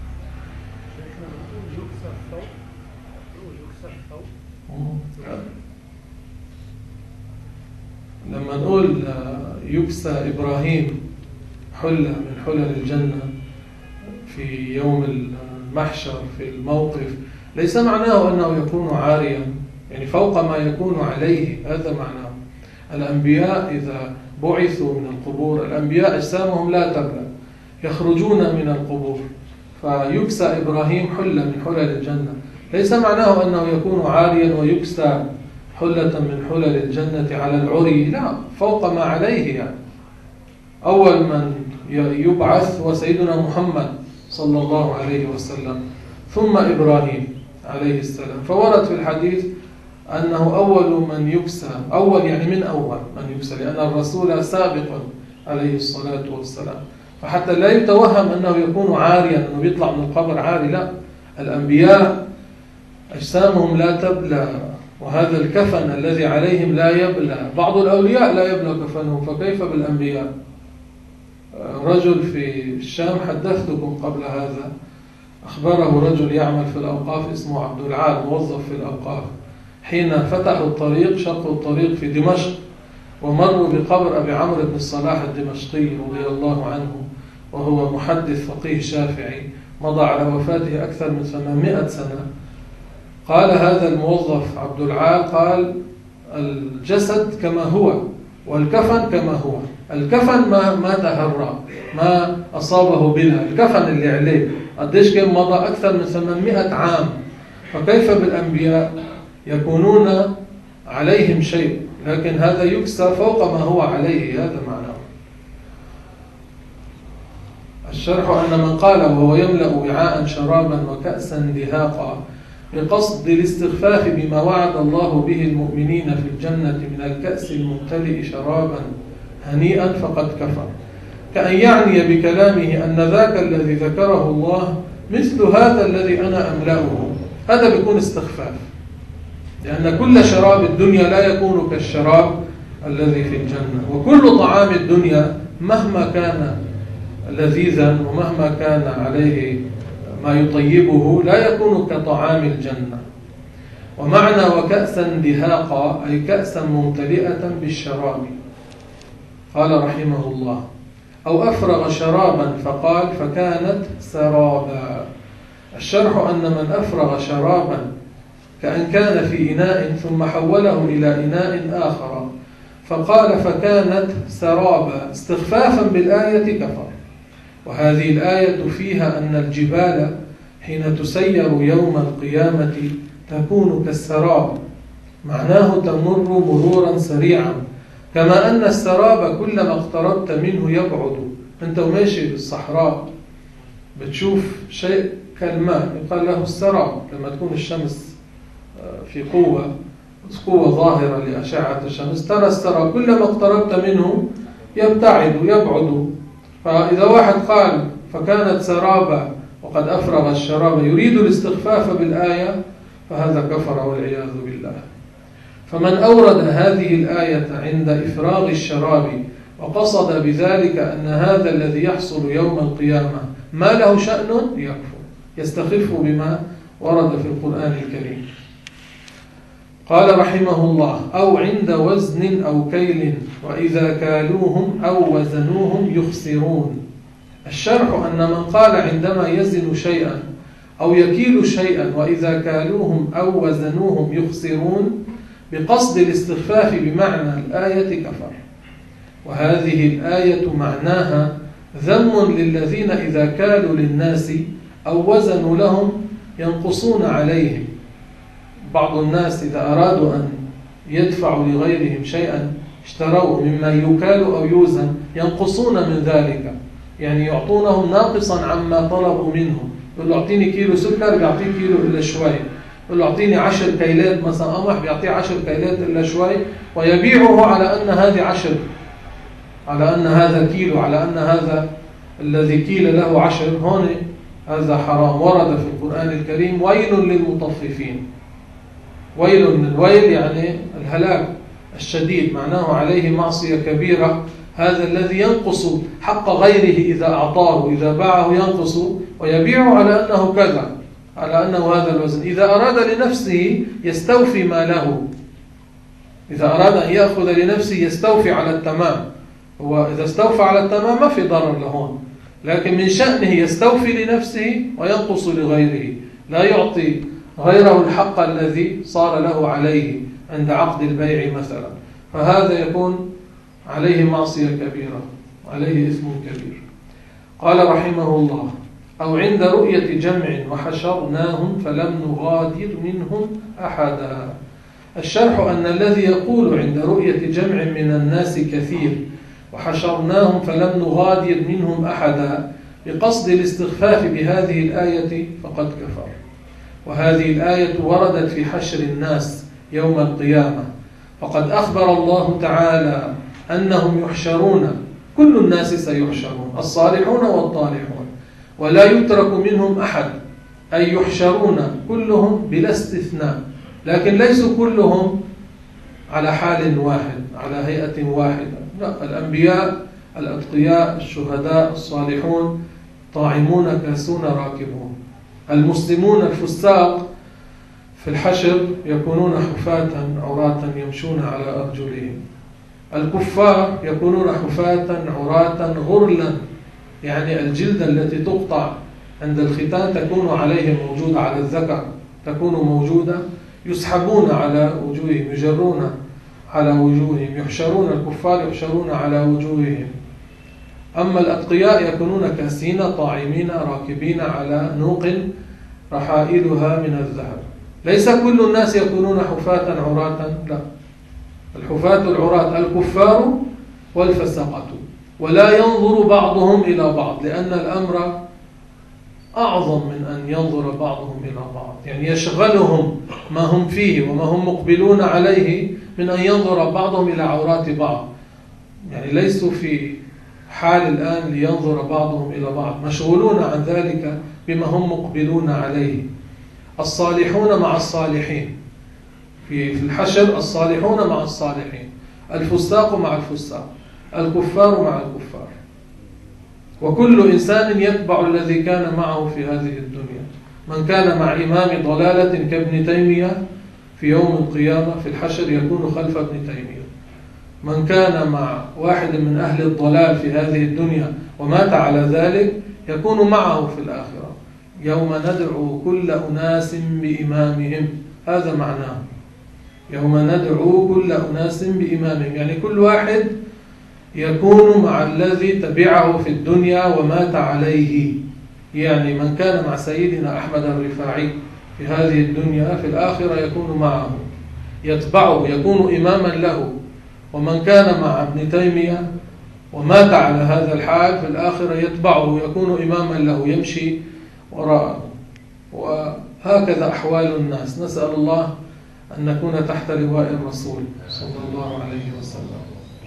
لما نقول يكسى إبراهيم حلة من حلل الجنة في يوم المحشر في الموقف، ليس معناه أنه يكون عاريا، يعني فوق ما يكون عليه، هذا معناه. الأنبياء إذا بعثوا من القبور، الأنبياء أجسامهم لا تبلى، يخرجون من القبور، فيكسى إبراهيم حلة من حلل الجنة، ليس معناه أنه يكون عاريا ويكسى حلة من حلل الجنة على العري، لا، فوق ما عليه. يعني أول من يبعث هو سيدنا محمد صلى الله عليه وسلم، ثم إبراهيم عليه السلام. فورد في الحديث أنه أول من يكسى، أول يعني من أول من يكسى، لأن الرسول سابق عليه الصلاة والسلام، فحتى لا يتوهم أنه يكون عاريا، أنه يطلع من القبر عاري، لا، الأنبياء أجسامهم لا تبلى، وهذا الكفن الذي عليهم لا يبلى. بعض الأولياء لا يبلى كفنهم، فكيف بالأنبياء؟ رجل في الشام حدثتكم قبل هذا، أخبره رجل يعمل في الأوقاف اسمه عبد العال، موظف في الأوقاف، حين فتحوا الطريق، شقوا الطريق في دمشق ومروا بقبر أبي عمرو بن الصلاح الدمشقي رضي الله عنه، وهو محدث فقيه شافعي مضى على وفاته أكثر من ثمانمائة سنة. قال هذا الموظف عبد العال، قال الجسد كما هو والكفن كما هو، الكفن ما ما تهرى، ما أصابه بلا، الكفن اللي عليه قديش كان مضى أكثر من ثمانمائة عام، فكيف بالأنبياء يكونون عليهم شيء، لكن هذا يكسى فوق ما هو عليه، هذا معناه. الشرح أن من قال وهو يملأ وعاء شرابا وكأسا دهاقا بقصد الاستخفاف بما وعد الله به المؤمنين في الجنة من الكأس الممتلئ شرابا هنيئا فقد كفر، كأن يعني بكلامه أن ذاك الذي ذكره الله مثل هذا الذي أنا أملأه، هذا بيكون استخفاف، لأن كل شراب الدنيا لا يكون كالشراب الذي في الجنة، وكل طعام الدنيا مهما كان لذيذا ومهما كان عليه ما يطيبه لا يكون كطعام الجنة. ومعنى وكأسا دهاقا أي كأسا ممتلئة بالشراب. قال رحمه الله أو أفرغ شرابا فقال فكانت سرابا. الشرح أن من أفرغ شرابا كأن كان في إناء ثم حوله إلى إناء آخر فقال فكانت سرابا استخفافا بالآية كفر. وهذه الآية فيها أن الجبال حين تسير يوم القيامة تكون كالسراب، معناه تمر مرورا سريعا، كما أن السراب كلما اقتربت منه يبعد. أنت ماشي بالصحراء بتشوف شيء كالماء يقال له السراب، لما تكون الشمس في قوة قوة ظاهرة لأشعة الشمس ترى السراب كلما اقتربت منه يبتعد يبعد. فإذا واحد قال فكانت سرابا وقد أفرغ الشراب يريد الاستخفاف بالآية فهذا كفر والعياذ بالله. فمن أورد هذه الآية عند إفراغ الشراب وقصد بذلك أن هذا الذي يحصل يوم القيامة ما له شأن يكفر، يستخف بما ورد في القرآن الكريم. قال رحمه الله: أو عند وزن أو كيل وإذا كالوهم أو وزنوهم يخسرون. الشرح أن من قال عندما يزن شيئا أو يكيل شيئا وإذا كالوهم أو وزنوهم يخسرون بقصد الاستخفاف بمعنى الآية كفر. وهذه الآية معناها ذم للذين إذا كالوا للناس أو وزنوا لهم ينقصون عليهم. بعض الناس إذا أرادوا أن يدفعوا لغيرهم شيئا اشتروه مما يكال أو يوزن ينقصون من ذلك، يعني يعطونهم ناقصا عما طلبوا منهم. يقول له أعطيني كيلو سكر بيعطيه كيلو إلا شوي، يقول له أعطيني عشر كيلات مثلا قمح بيعطيه عشر كيلات إلا شوي، ويبيعه على أن هذه عشر، على أن هذا كيلو، على أن هذا الذي كيل له عشر. هون هذا حرام. ورد في القرآن الكريم: ويل للمطففين. ويل، الويل يعني الهلاك الشديد، معناه عليه معصية كبيرة. هذا الذي ينقص حق غيره إذا أعطاه، إذا باعه ينقص ويبيعه على أنه كذا، على أنه هذا الوزن. إذا أراد لنفسه يستوفي ما له، إذا أراد أن يأخذ لنفسه يستوفي على التمام. هو إذا استوفى على التمام ما في ضرر لهون، لكن من شأنه يستوفي لنفسه وينقص لغيره، لا يعطي غيره الحق الذي صار له عليه عند عقد البيع مثلا، فهذا يكون عليه معصية كبيرة، عليه إثم كبير. قال رحمه الله: أو عند رؤية جمع وحشرناهم فلم نغادر منهم أحدا. الشرح أن الذي يقول عند رؤية جمع من الناس كثير وحشرناهم فلم نغادر منهم أحدا بقصد الاستخفاف بهذه الآية فقد كفر. وهذه الآية وردت في حشر الناس يوم القيامة، فقد أخبر الله تعالى أنهم يحشرون، كل الناس سيحشرون، الصالحون والطالحون، ولا يترك منهم أحد، أي يحشرون كلهم بلا استثناء، لكن ليسوا كلهم على حال واحد، على هيئة واحدة. لا، الأنبياء، الأتقياء، الشهداء، الصالحون، طاعمون كاسون راكبون. المسلمون الفساق في الحشر يكونون حفاة عراة يمشون على أرجلهم. الكفار يكونون حفاة عراة غرلا، يعني الجلد التي تقطع عند الختان تكون عليهم موجودة، على الذكر تكون موجودة، يسحبون على وجوههم، يجرون على وجوههم، يحشرون، الكفار يحشرون على وجوههم. أما الأتقياء يكونون كاسين طاعمين راكبين على نوق رحائلها من الذهب. ليس كل الناس يكونون حفاة عراة، لا، الحفاة العراة الكفار والفسقة، ولا ينظر بعضهم إلى بعض، لأن الأمر أعظم من أن ينظر بعضهم إلى بعض، يعني يشغلهم ما هم فيه وما هم مقبلون عليه من أن ينظر بعضهم إلى عورات بعض. يعني ليسوا في حال الآن لينظر بعضهم إلى بعض، مشغولون عن ذلك بما هم مقبلون عليه. الصالحون مع الصالحين في الحشر، الصالحون مع الصالحين، الفساق مع الفساق، الكفار مع الكفار، وكل إنسان يتبع الذي كان معه في هذه الدنيا. من كان مع إمام ضلالة كابن تيمية في يوم القيامة في الحشر يكون خلف ابن تيمية. من كان مع واحد من أهل الضلال في هذه الدنيا ومات على ذلك يكون معه في الآخرة. يوم ندعو كل أناس بإمامهم، هذا معناه، يوم ندعو كل أناس بإمامهم، يعني كل واحد يكون مع الذي تبعه في الدنيا ومات عليه. يعني من كان مع سيدنا أحمد الرفاعي في هذه الدنيا في الآخرة يكون معه، يتبعه، يكون إماما له. ومن كان مع ابن تيمية ومات على هذا الحال في الآخرة يتبعه، يكون إماما له، يمشي وراءه. وهكذا أحوال الناس. نسأل الله أن نكون تحت لواء الرسول صلى الله عليه وسلم.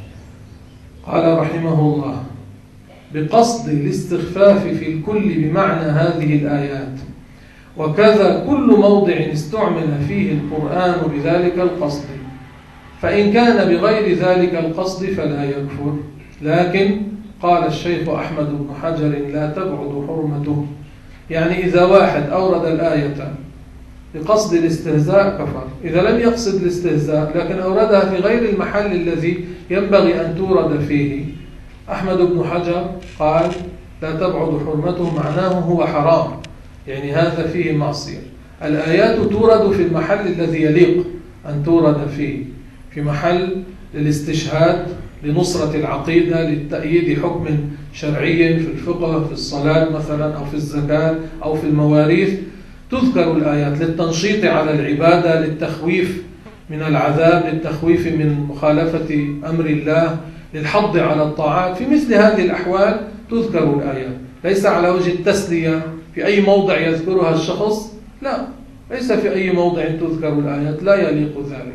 قال رحمه الله: بقصد الاستخفاف في الكل بمعنى هذه الآيات، وكذا كل موضع استعمل فيه القرآن بذلك القصد، فإن كان بغير ذلك القصد فلا يكفر. لكن قال الشيخ أحمد بن حجر لا تبعد حرمته، يعني إذا واحد أورد الآية بقصد الاستهزاء كفر، إذا لم يقصد الاستهزاء لكن أوردها في غير المحل الذي ينبغي أن تورد فيه، أحمد بن حجر قال لا تبعد حرمته، معناه هو حرام، يعني هذا فيه معصية. الآيات تورد في المحل الذي يليق أن تورد فيه، في محل للاستشهاد، لنصرة العقيدة، للتأييد حكم شرعي في الفقه، في الصلاة مثلا، أو في الزكاة، أو في المواريث، تذكر الآيات للتنشيط على العبادة، للتخويف من العذاب، للتخويف من مخالفة أمر الله، للحض على الطاعات. في مثل هذه الأحوال تذكر الآيات، ليس على وجه التسلية في أي موضع يذكرها الشخص، لا، ليس في أي موضع تذكر الآيات، لا يليق ذلك.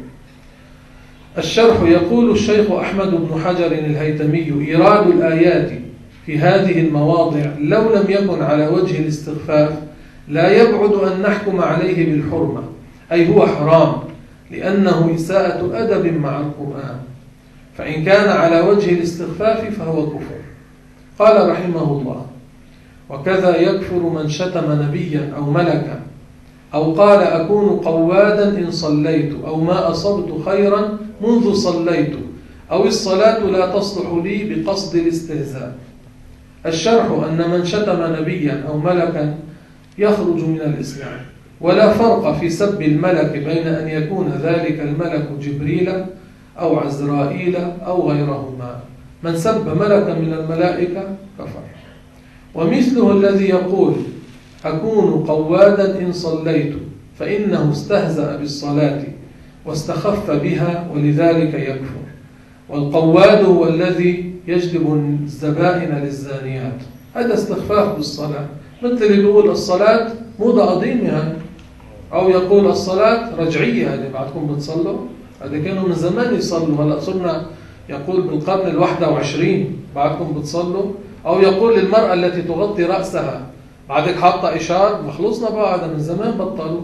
الشرح يقول الشيخ أحمد بن حجر الهيتمي إيراد الآيات في هذه المواضع لو لم يكن على وجه الاستخفاف لا يبعد أن نحكم عليه بالحرمة، أي هو حرام لأنه إساءة أدب مع القرآن، فإن كان على وجه الاستخفاف فهو كفر. قال رحمه الله: وكذا يكفر من شتم نبيا أو ملكا، أو قال أكون قوادا إن صليت، أو ما أصبت خيرا منذ صليت، أو الصلاة لا تصلح لي بقصد الاستهزاء. الشرح أن من شتم نبيا أو ملكا يخرج من الإسلام، ولا فرق في سب الملك بين أن يكون ذلك الملك جبريل أو عزرائيل أو غيرهما. من سب ملكا من الملائكة كفر. ومثله الذي يقول أكون قوادا إن صليت، فإنه استهزأ بالصلاة واستخف بها ولذلك يكفر. والقواد هو الذي يجلب الزبائن للزانيات، هذا استخفاف بالصلاة، مثل اللي يقول الصلاة موضة قديمة، أو يقول الصلاة رجعية، هذه بعدكم بتصلوا، هذا كانوا من زمان يصلوا، هلأ صرنا يقول بالقرن الواحدة وعشرين بعدكم بتصلوا. أو يقول للمرأة التي تغطي رأسها بعدك حاطة إشار، مخلصنا بقى، هذا من زمان بطلوا.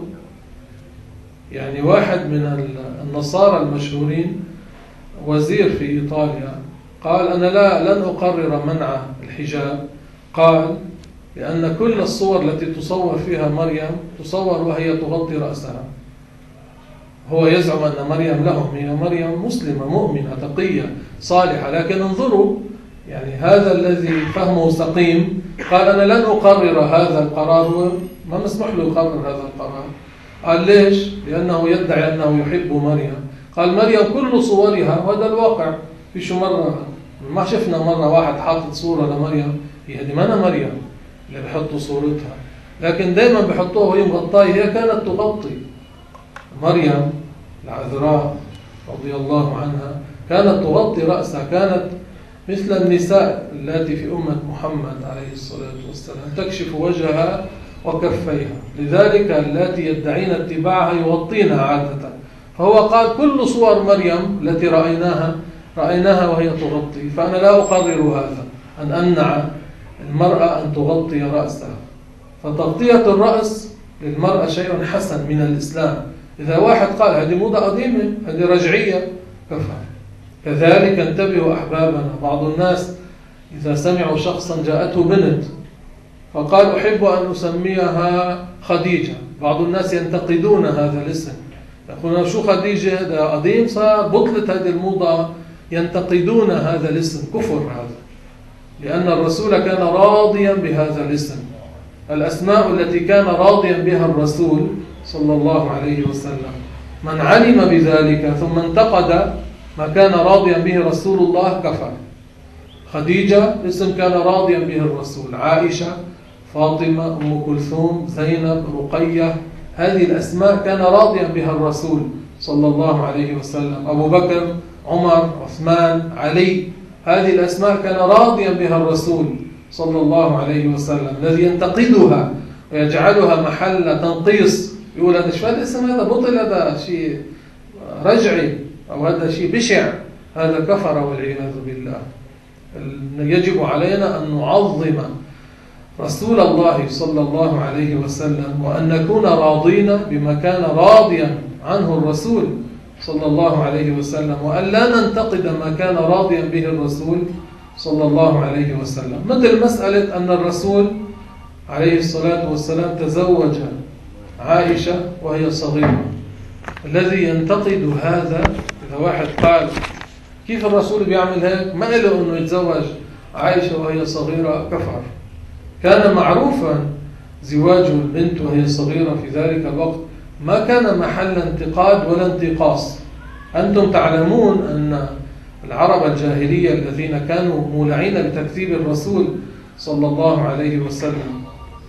يعني واحد من النصارى المشهورين وزير في إيطاليا قال أنا لا لن أقرر منع الحجاب، قال لأن كل الصور التي تصور فيها مريم تصور وهي تغطي رأسها. هو يزعم أن مريم لهم، هي مريم مسلمة مؤمنة تقية صالحة، لكن انظروا يعني هذا الذي فهمه سقيم قال أنا لن أقرر هذا القرار، ما مسمح له يقرر هذا القرار. قال ليش؟ لأنه يدعي أنه يحب مريم. قال مريم كل صورها، وهذا الواقع، في شو مرة ما شفنا مرة واحد حاطط صورة لمريم، هي هذه ما أنا مريم اللي بحطوا صورتها، لكن دائما بحطوها وهي مغطاة، هي كانت تغطي. مريم العذراء رضي الله عنها كانت تغطي رأسها، كانت مثل النساء التي في أمة محمد عليه الصلاة والسلام تكشف وجهها وكفيها، لذلك التي يدعين اتباعها يغطينها عادة. فهو قال كل صور مريم التي رأيناها رأيناها وهي تغطي، فأنا لا أقرر هذا، أن أمنع المرأة أن تغطي رأسها. فتغطية الرأس للمرأة شيء حسن من الإسلام. إذا واحد قال هذه موضة قديمة، هذه رجعية، كفر. كذلك انتبهوا أحبابنا، بعض الناس إذا سمعوا شخصا جاءته بنت فقال أحب أن أسميها خديجة، بعض الناس ينتقدون هذا الاسم، يقولون شو خديجة، هذا قديم صار، بطلت هذه الموضة، ينتقدون هذا الاسم، كفر هذا، لأن الرسول كان راضيا بهذا الاسم. الأسماء التي كان راضيا بها الرسول صلى الله عليه وسلم، من علم بذلك ثم انتقد ما كان راضيا به رسول الله كفر. خديجة اسم كان راضيا به الرسول، عائشة، فاطمة، أم كلثوم، زينب، رقية، هذه الأسماء كان راضيا بها الرسول صلى الله عليه وسلم. أبو بكر، عمر، عثمان، علي، هذه الأسماء كان راضيا بها الرسول صلى الله عليه وسلم. الذي ينتقدها ويجعلها محل تنقيص، يقول هذا شو هذا اسم، هذا بطل، هذا شيء رجعي، أو هذا شيء بشع، هذا كفر والعياذ بالله. يجب علينا أن نعظم رسول الله صلى الله عليه وسلم، وأن نكون راضين بما كان راضيا عنه الرسول صلى الله عليه وسلم، وأن لا ننتقد ما كان راضيا به الرسول صلى الله عليه وسلم، مثل مسألة أن الرسول عليه الصلاة والسلام تزوج عائشة وهي صغيرة. الذي ينتقد هذا إذا واحد قال كيف الرسول بيعمل هيك، ما له أنه يتزوج عائشة وهي صغيرة، كفر. كان معروفا زواج البنت وهي صغيرة في ذلك الوقت، ما كان محل انتقاد ولا انتقاص. أنتم تعلمون أن العرب الجاهلية الذين كانوا مولعين بتكذيب الرسول صلى الله عليه وسلم،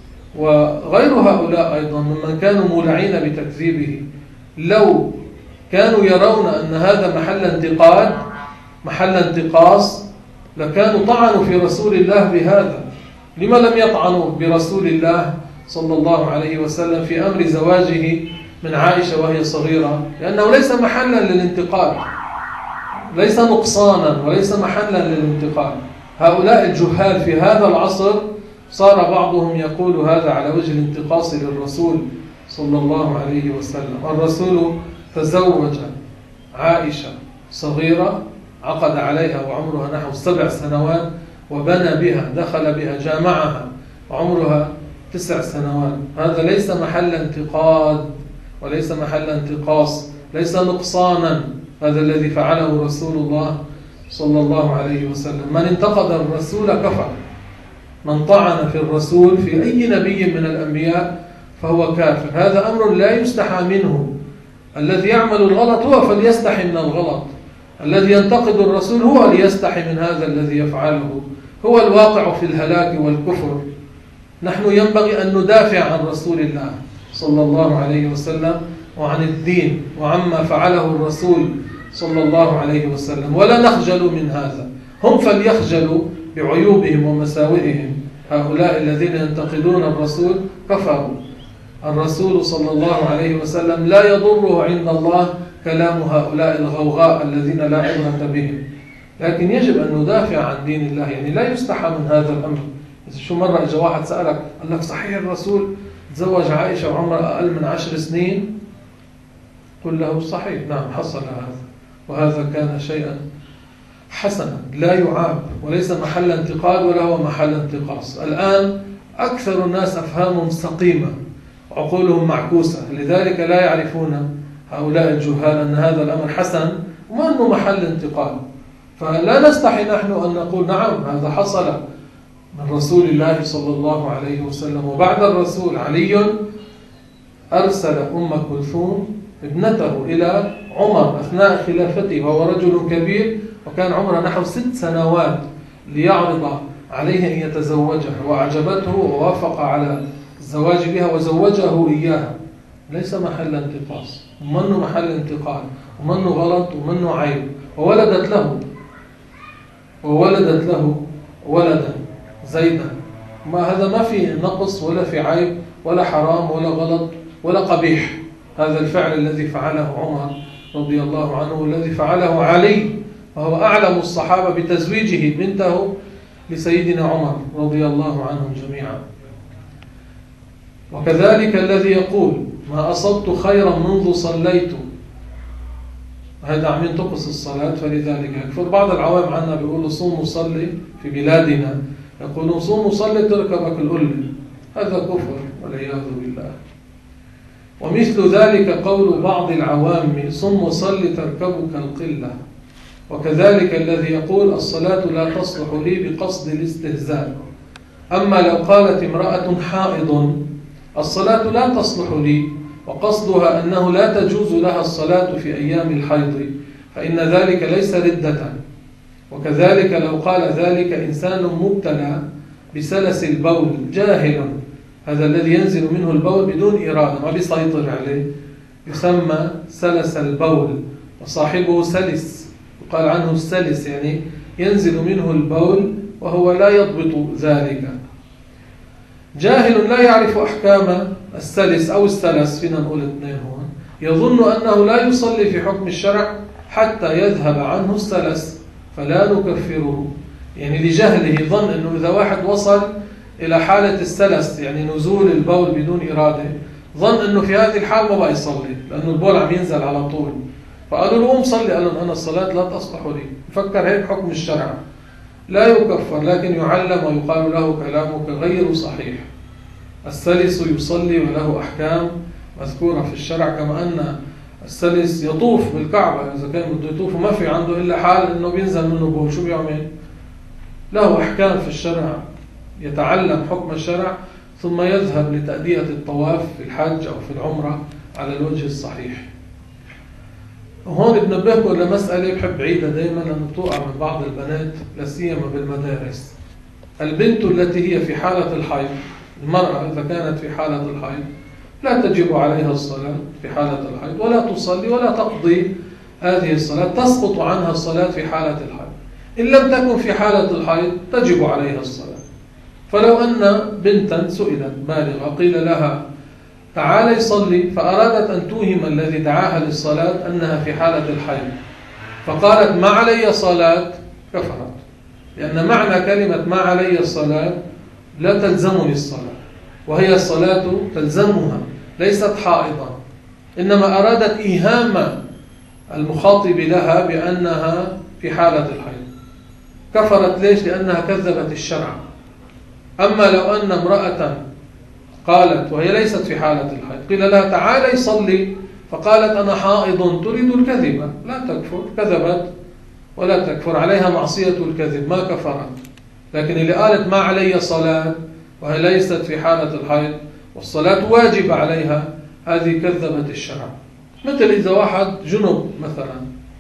وغير هؤلاء أيضا ممن كانوا مولعين بتكذيبه، لو كانوا يرون أن هذا محل انتقاد محل انتقاص لكانوا طعنوا في رسول الله بهذا. لما لم يطعنوا برسول الله صلى الله عليه وسلم في أمر زواجه من عائشة وهي صغيرة؟ لأنه ليس محلا للانتقاد، ليس نقصانا وليس محلا للانتقاد. هؤلاء الجهال في هذا العصر صار بعضهم يقول هذا على وجه الانتقاص للرسول صلى الله عليه وسلم. الرسول تزوج عائشة صغيرة، عقد عليها وعمرها نحو سبع سنوات، وبنى بها، دخل بها، جامعها وعمرها تسع سنوات. هذا ليس محل انتقاد وليس محل انتقاص، ليس نقصانا. هذا الذي فعله رسول الله صلى الله عليه وسلم. من انتقد الرسول كفر، من طعن في الرسول في أي نبي من الأنبياء فهو كافر. هذا أمر لا يستحى منه. الذي يعمل الغلط هو فليستحي من الغلط، الذي ينتقد الرسول هو ليستحي من هذا الذي يفعله. هو الواقع في الهلاك والكفر. نحن ينبغي أن ندافع عن رسول الله صلى الله عليه وسلم وعن الدين وعما فعله الرسول صلى الله عليه وسلم، ولا نخجل من هذا. هم فليخجلوا بعيوبهم ومساوئهم. هؤلاء الذين ينتقدون الرسول كفروا. الرسول صلى الله عليه وسلم لا يضره عند الله كلام هؤلاء الغوغاء الذين لا عبرة بهم، لكن يجب أن ندافع عن دين الله. يعني لا يستحى من هذا الأمر. شو مرة إجا واحد سألك قال لك صحيح الرسول تزوج عائشة وعمرها أقل من عشر سنين؟ قل له صحيح، نعم حصل هذا، وهذا كان شيئا حسنا لا يعاب، وليس محل انتقاد ولا هو محل انتقاص. الآن أكثر الناس أفهامهم سقيمة وعقولهم معكوسة، لذلك لا يعرفون هؤلاء الجهال أن هذا الأمر حسن وما أنه محل انتقاد. فلا نستحي نحن أن نقول نعم هذا حصل من رسول الله صلى الله عليه وسلم. وبعد الرسول علي أرسل أم كلثوم ابنته إلى عمر أثناء خلافته، وهو رجل كبير وكان عمره نحو ست سنوات، ليعرض عليه أن يتزوجها، وأعجبته ووافق على الزواج بها وزوجه إياها. ليس محل انتقاص، ومنه محل انتقال، ومنه غلط، ومنه عيب. وولدت له وولدت له ولدا زيدا. ما هذا ما في نقص ولا في عيب ولا حرام ولا غلط ولا قبيح. هذا الفعل الذي فعله عمر رضي الله عنه والذي فعله علي، وهو أعلم الصحابة بتزويجه بنته لسيدنا عمر رضي الله عنهم جميعا. وكذلك الذي يقول ما أصبت خيرا منذ صليت، هذا عم ينتقص الصلاة فلذلك يكفر. بعض العوام عنا بيقولوا صوم وصلي، في بلادنا يقولون صوم وصلي تركبك الأولى، هذا كفر والعياذ بالله. ومثل ذلك قول بعض العوام صم وصلي تركبك القلة. وكذلك الذي يقول الصلاة لا تصلح لي بقصد الاستهزاء. أما لو قالت امرأة حائض الصلاة لا تصلح لي وقصدها أنه لا تجوز لها الصلاة في أيام الحيض، فإن ذلك ليس ردة. وكذلك لو قال ذلك إنسان مبتلى بسلس البول جاهل، هذا الذي ينزل منه البول بدون إرادة ما بيسيطر عليه، يسمى سلس البول، وصاحبه سلس، يقال عنه السلس، يعني ينزل منه البول وهو لا يضبط ذلك. جاهل لا يعرف أحكام السلس أو السلس، فينا نقول اثنين هون، يظن أنه لا يصلي في حكم الشرع حتى يذهب عنه السلس فلا نكفره. يعني لجهله ظن أنه إذا واحد وصل إلى حالة السلس، يعني نزول البول بدون إرادة، ظن أنه في هذه الحال ما بقى يصلي لأنه البول عم ينزل على طول. فقالوا له قوم صلي، قال لهم أنا الصلاة لا تصلح لي، فكر هيك حكم الشرع. لا يكفر، لكن يعلم ويقال له كلامك غير صحيح. السلس يصلي وله أحكام مذكورة في الشرع، كما أن السلس يطوف بالكعبة، إذا كان بده يطوف وما في عنده إلا حال إنه بينزل منه بول، شو بيعمل؟ له أحكام في الشرع، يتعلم حكم الشرع ثم يذهب لتأدية الطواف في الحج أو في العمرة على الوجه الصحيح. وهون بنبهكم لمسألة بحب عيدها دائما لأنه بتوقع من بعض البنات لا سيما بالمدارس. البنت التي هي في حالة الحيض، المرأة إذا كانت في حالة الحيض لا تجب عليها الصلاة في حالة الحيض، ولا تصلي ولا تقضي هذه الصلاة، تسقط عنها الصلاة في حالة الحيض. إن لم تكن في حالة الحيض تجب عليها الصلاة. فلو أن بنتا سئلت بالغة قيل لها تعالي صلي، فأرادت أن توهم الذي دعاها للصلاة أنها في حالة الحيض، فقالت ما علي صلاة، كفرت، لأن معنى كلمة ما علي الصلاة لا تلزمني الصلاة، وهي الصلاة تلزمها، ليست حائضا، إنما أرادت إيهام المخاطب لها بأنها في حالة الحيض. كفرت ليش؟ لأنها كذبت الشرع. أما لو أن امرأة قالت وهي ليست في حالة الحيض قيل لها تعالي صلي، فقالت أنا حائض تريد الكذب، لا تكفر، كذبت ولا تكفر، عليها معصية الكذب، ما كفرت. لكن اللي قالت ما علي صلاة وهي ليست في حالة الحيض والصلاة واجب عليها، هذه كذبت الشرع. مثل إذا واحد جنب مثلا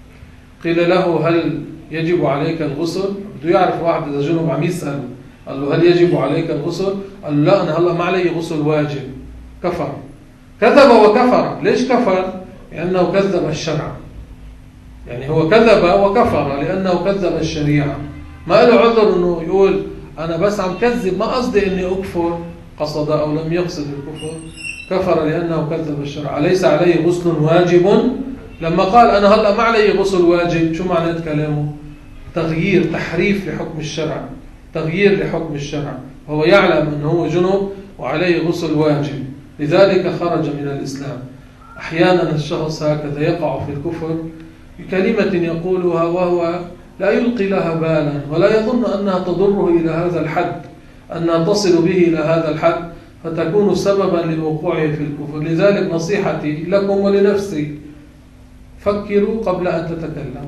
قيل له هل يجب عليك الغسل، بده يعرف واحد إذا جنب عم يسأل قال له هل يجب عليك الغسل، قال له لا أنا هلأ ما علي غسل واجب، كفر، كذب وكفر. ليش كفر؟ لأنه كذب الشرع، يعني هو كذب وكفر لأنه كذب الشريعة، ما له عذر أنه يقول أنا بس عم كذب ما قصدي أني أكفر، قصد أو لم يقصد الكفر، كفر لأنه كذب الشرع. أليس عليه غسل واجب؟ لما قال أنا هلأ ما علي غسل واجب، شو معنى كلامه؟ تغيير، تحريف لحكم الشرع، تغيير لحكم الشرع. هو يعلم أنه هو جنب وعليه غسل واجب، لذلك خرج من الإسلام. أحيانا الشخص هكذا يقع في الكفر بكلمة يقولها وهو لا يلقي لها بالا ولا يظن أنها تضره إلى هذا الحد، أنها تصل به إلى هذا الحد فتكون سببا لوقوعه في الكفر. لذلك نصيحتي لكم ولنفسي، فكروا قبل أن تتكلموا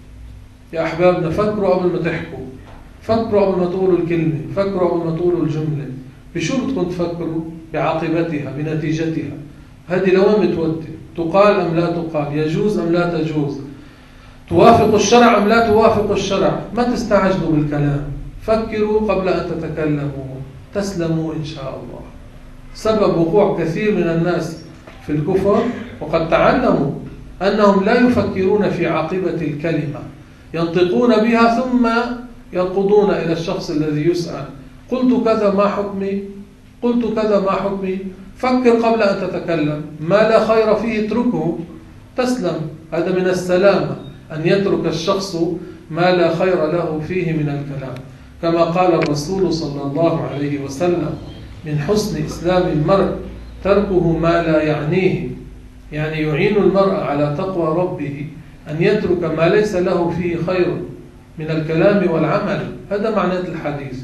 يا أحبابنا، فكروا قبل ما تحكوا، فكروا قبل ما تقولوا الكلمة، فكروا قبل ما تقولوا الجملة. بشو بدكم تفكروا؟ بعاقبتها، بنتيجتها. هذه لوين بتودي؟ تقال أم لا تقال؟ يجوز أم لا تجوز؟ توافق الشرع أم لا توافق الشرع؟ ما تستعجلوا بالكلام، فكروا قبل أن تتكلموا، تسلموا إن شاء الله. سبب وقوع كثير من الناس في الكفر وقد تعلموا أنهم لا يفكرون في عاقبة الكلمة، ينطقون بها ثم ينقضون إلى الشخص الذي يسأل، قلت كذا ما حكمي، قلت كذا ما حكمي. فكر قبل أن تتكلم، ما لا خير فيه اتركه، تسلم. هذا من السلامة، أن يترك الشخص ما لا خير له فيه من الكلام، كما قال الرسول صلى الله عليه وسلم من حسن إسلام المرء تركه ما لا يعنيه، يعني يعين المرء على تقوى ربه أن يترك ما ليس له فيه خير من الكلام والعمل. هذا معنى الحديث،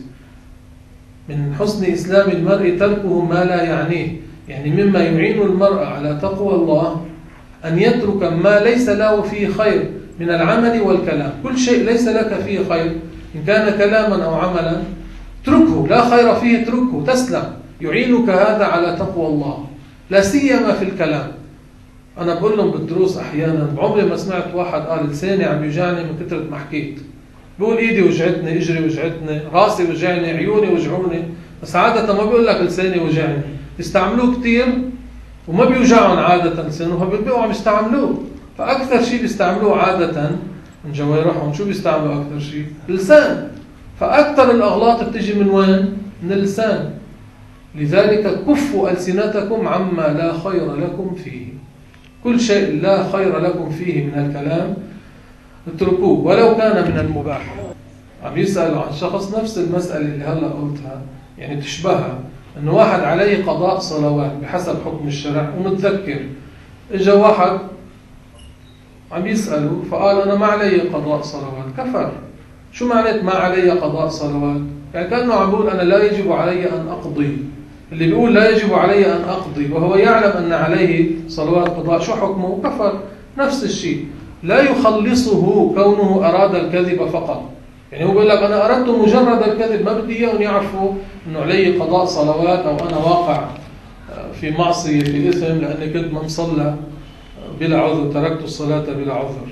من حسن إسلام المرء تركه ما لا يعنيه، يعني مما يعين المرء على تقوى الله أن يترك ما ليس له فيه خير من العمل والكلام. كل شيء ليس لك فيه خير إن كان كلاما أو عملا اتركه، لا خير فيه اتركه، تسلم. يعينك هذا على تقوى الله، لا سيما في الكلام. أنا بقول لهم بالدروس أحيانا، بعمري ما سمعت واحد قال لساني عم يوجعني من كثرة ما حكيت، بيقول إيدي وجعتني، إجري وجعتني، راسي وجعني، عيوني وجعوني، بس عادة ما بيقول لك لساني وجعني. بيستعملوه كتير وما بيوجعهم عادة لسانهم، فبيبقوا عم يستعملوه. فأكثر شيء بيستعملوه عادة من جوارحهم، شو بيستعملوا أكثر شيء؟ اللسان. فأكثر الأغلاط بتجي من وين؟ من اللسان. لذلك كفوا ألسنتكم عما لا خير لكم فيه. كل شيء لا خير لكم فيه من الكلام اتركوه ولو كان من المباح. عم يسأل عن شخص نفس المسألة اللي هلأ قلتها، يعني تشبهها، أنه واحد عليه قضاء صلوات بحسب حكم الشرع ومتذكر، إجا واحد عم يسأله فقال أنا ما علي قضاء صلوات، كفر، شو معنات ما علي قضاء صلوات؟ يعني كأنه عم بيقول أنا لا يجب علي أن أقضي. اللي بيقول لا يجب علي أن أقضي وهو يعلم أن عليه صلوات قضاء، شو حكمه؟ كفر. نفس الشيء، لا يخلصه كونه أراد الكذب فقط. يعني هو بيقول لك أنا أردت مجرد الكذب، ما بدي إياهم يعرفوا أنه علي قضاء صلوات أو أنا واقع في معصية في إثم لأني كنت ما مصلى بلا عذر، تركت الصلاة بلا عذر.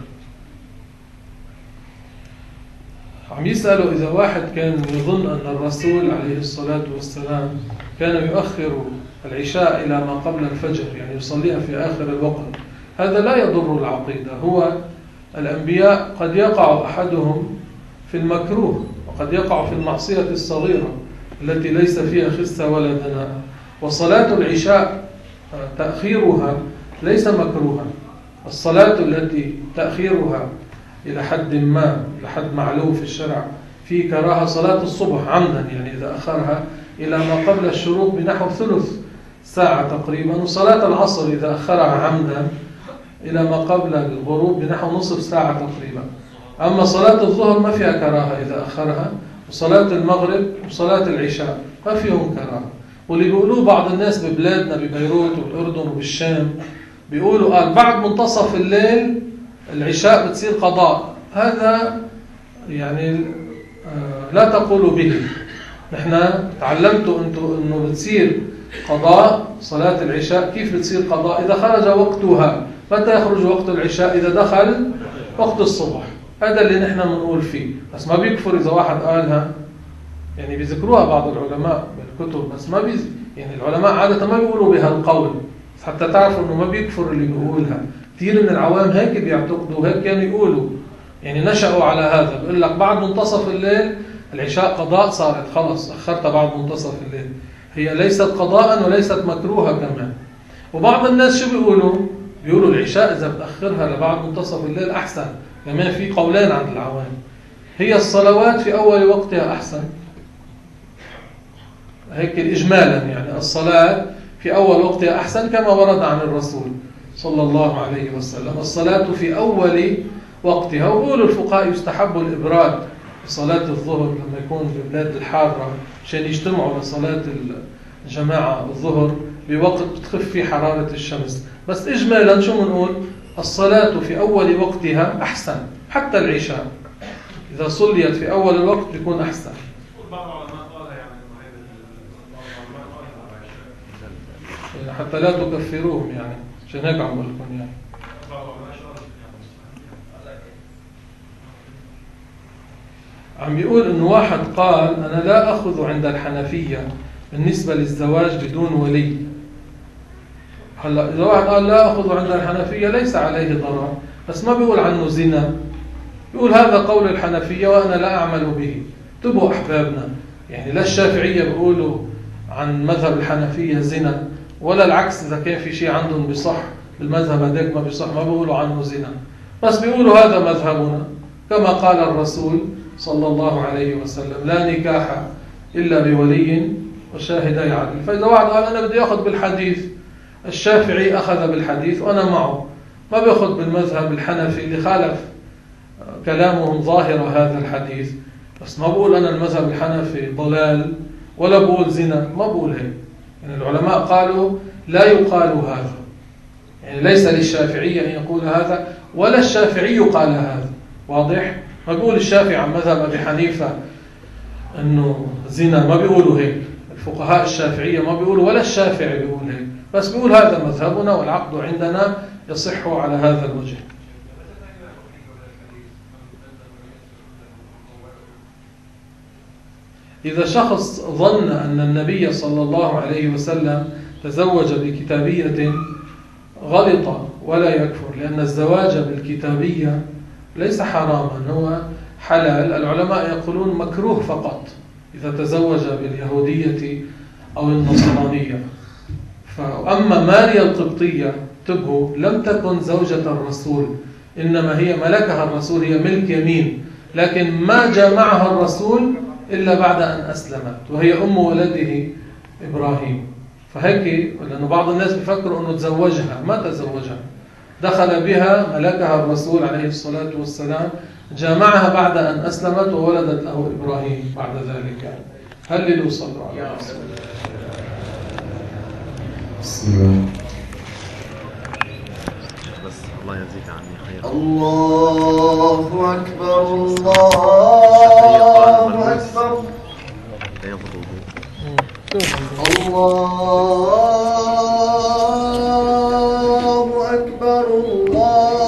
عم يسألوا إذا واحد كان يظن أن الرسول عليه الصلاة والسلام كان يؤخر العشاء إلى ما قبل الفجر، يعني يصليها في آخر الوقت، هذا لا يضر العقيدة. هو الأنبياء قد يقع أحدهم في المكروه وقد يقع في المعصية الصغيرة التي ليس فيها خسة ولا دناء، وصلاة العشاء تأخيرها ليس مكروها. الصلاة التي تأخيرها إلى حد ما، إلى حد معلوم في الشرع، في كراهة صلاة الصبح عمدا، يعني إذا أخرها إلى ما قبل الشروق بنحو ثلث ساعة تقريبا، وصلاة العصر إذا أخرها عمدا إلى ما قبل الغروب بنحو نصف ساعة تقريبا. أما صلاة الظهر ما فيها كراهة إذا أخرها، وصلاة المغرب وصلاة العشاء ما فيهم كراهة. واللي بيقولوه بعض الناس ببلادنا ببيروت وبالأردن وبالشام، بيقولوا قال بعد منتصف الليل العشاء بتصير قضاء. هذا يعني لا تقولوا به. نحن تعلمتوا أنتوا أنه بتصير قضاء صلاة العشاء. كيف بتصير قضاء؟ إذا خرج وقتها. متى يخرج وقت العشاء؟ إذا دخل وقت الصبح. هذا اللي نحن بنقول فيه. بس ما بيكفر إذا واحد قالها، يعني بيذكروها بعض العلماء بالكتب، بس ما بيز... يعني العلماء عادة ما بيقولوا بهالقول، حتى تعرفوا أنه ما بيكفر اللي بيقولها. كثير من العوام هيك بيعتقدوا، هيك كانوا يقولوا، يعني نشأوا على هذا. بيقول لك بعد منتصف الليل العشاء قضاء، صارت خلص أخرتها بعد منتصف الليل. هي ليست قضاء وليست مكروهة كمان. وبعض الناس شو بيقولوا؟ بيقولوا العشاء إذا بتأخرها لبعد منتصف الليل أحسن. كمان في قولين عند العوام. هي الصلوات في أول وقتها أحسن، هيك إجمالا، يعني الصلاة في أول وقتها أحسن كما ورد عن الرسول صلى الله عليه وسلم. الصلاة في أول وقتها. وقولوا الفقهاء يستحب الإبراد في صلاة الظهر لما يكون في بلاد الحارة، عشان يجتمعوا لصلاة الجماعة الظهر بوقت بتخف فيه حرارة الشمس. بس إجمالا شو بنقول؟ الصلاة في أول وقتها أحسن، حتى العشاء إذا صليت في أول الوقت بيكون أحسن. حتى لا تكفروهم، يعني عشان هيك عم بقول لكم. يعني عم بيقول إنه واحد قال أنا لا أخذ عند الحنفية بالنسبة للزواج بدون ولي. هلا إذا واحد قال لا أخذ عند الحنفية ليس عليه ضرر، بس ما بيقول عنه زنا. بيقول هذا قول الحنفية وأنا لا أعمل به. انتبهوا أحبابنا، يعني لا الشافعية بيقولوا عن مذهب الحنفية زنا، ولا العكس. إذا كان في شيء عندهم بصح بالمذهب هذاك ما بصح، ما بيقولوا عنه زنا، بس بيقولوا هذا مذهبنا كما قال الرسول صلى الله عليه وسلم لا نكاح إلا بولي وشاهدي عدل. فإذا واحد قال أنا بدي أخذ بالحديث الشافعي أخذ بالحديث وأنا معه، ما بيأخذ بالمذهب الحنفي اللي خالف كلامهم ظاهر هذا الحديث. بس ما بقول أنا المذهب الحنفي ضلال ولا بقول زنا، ما بقول هيك. يعني العلماء قالوا لا يقال هذا، يعني ليس للشافعي أن يقول هذا ولا الشافعي قال هذا. واضح؟ ما بيقول الشافعي عن مذهب أبي حنيفة أنه زنا، ما بيقولوا هيك. الفقهاء الشافعية ما بيقولوا ولا الشافعي بيقول هيك، بس بيقول هذا مذهبنا والعقد عندنا يصح على هذا الوجه. إذا شخص ظن أن النبي صلى الله عليه وسلم تزوج بكتابية غلط ولا يكفر، لأن الزواج بالكتابية ليس حراما، هو حلال. العلماء يقولون مكروه فقط إذا تزوج باليهودية أو النصرانية. فأما ماريا القبطية تبهو لم تكن زوجة الرسول، إنما هي ملكها الرسول، هي ملك يمين، لكن ما جامعها الرسول إلا بعد أن أسلمت، وهي أم ولده إبراهيم. فهيك لأنه بعض الناس بيفكروا أنه تزوجها، ما تزوجها، دخل بها ملكها الرسول عليه الصلاة والسلام، جامعها بعد أن أسلمت وولدت له إبراهيم بعد ذلك. هللوا صلوا على رسول الله. بسم الله. بس الله يجزيك عني خير. الله أكبر الله أكبر. الله أكبر الله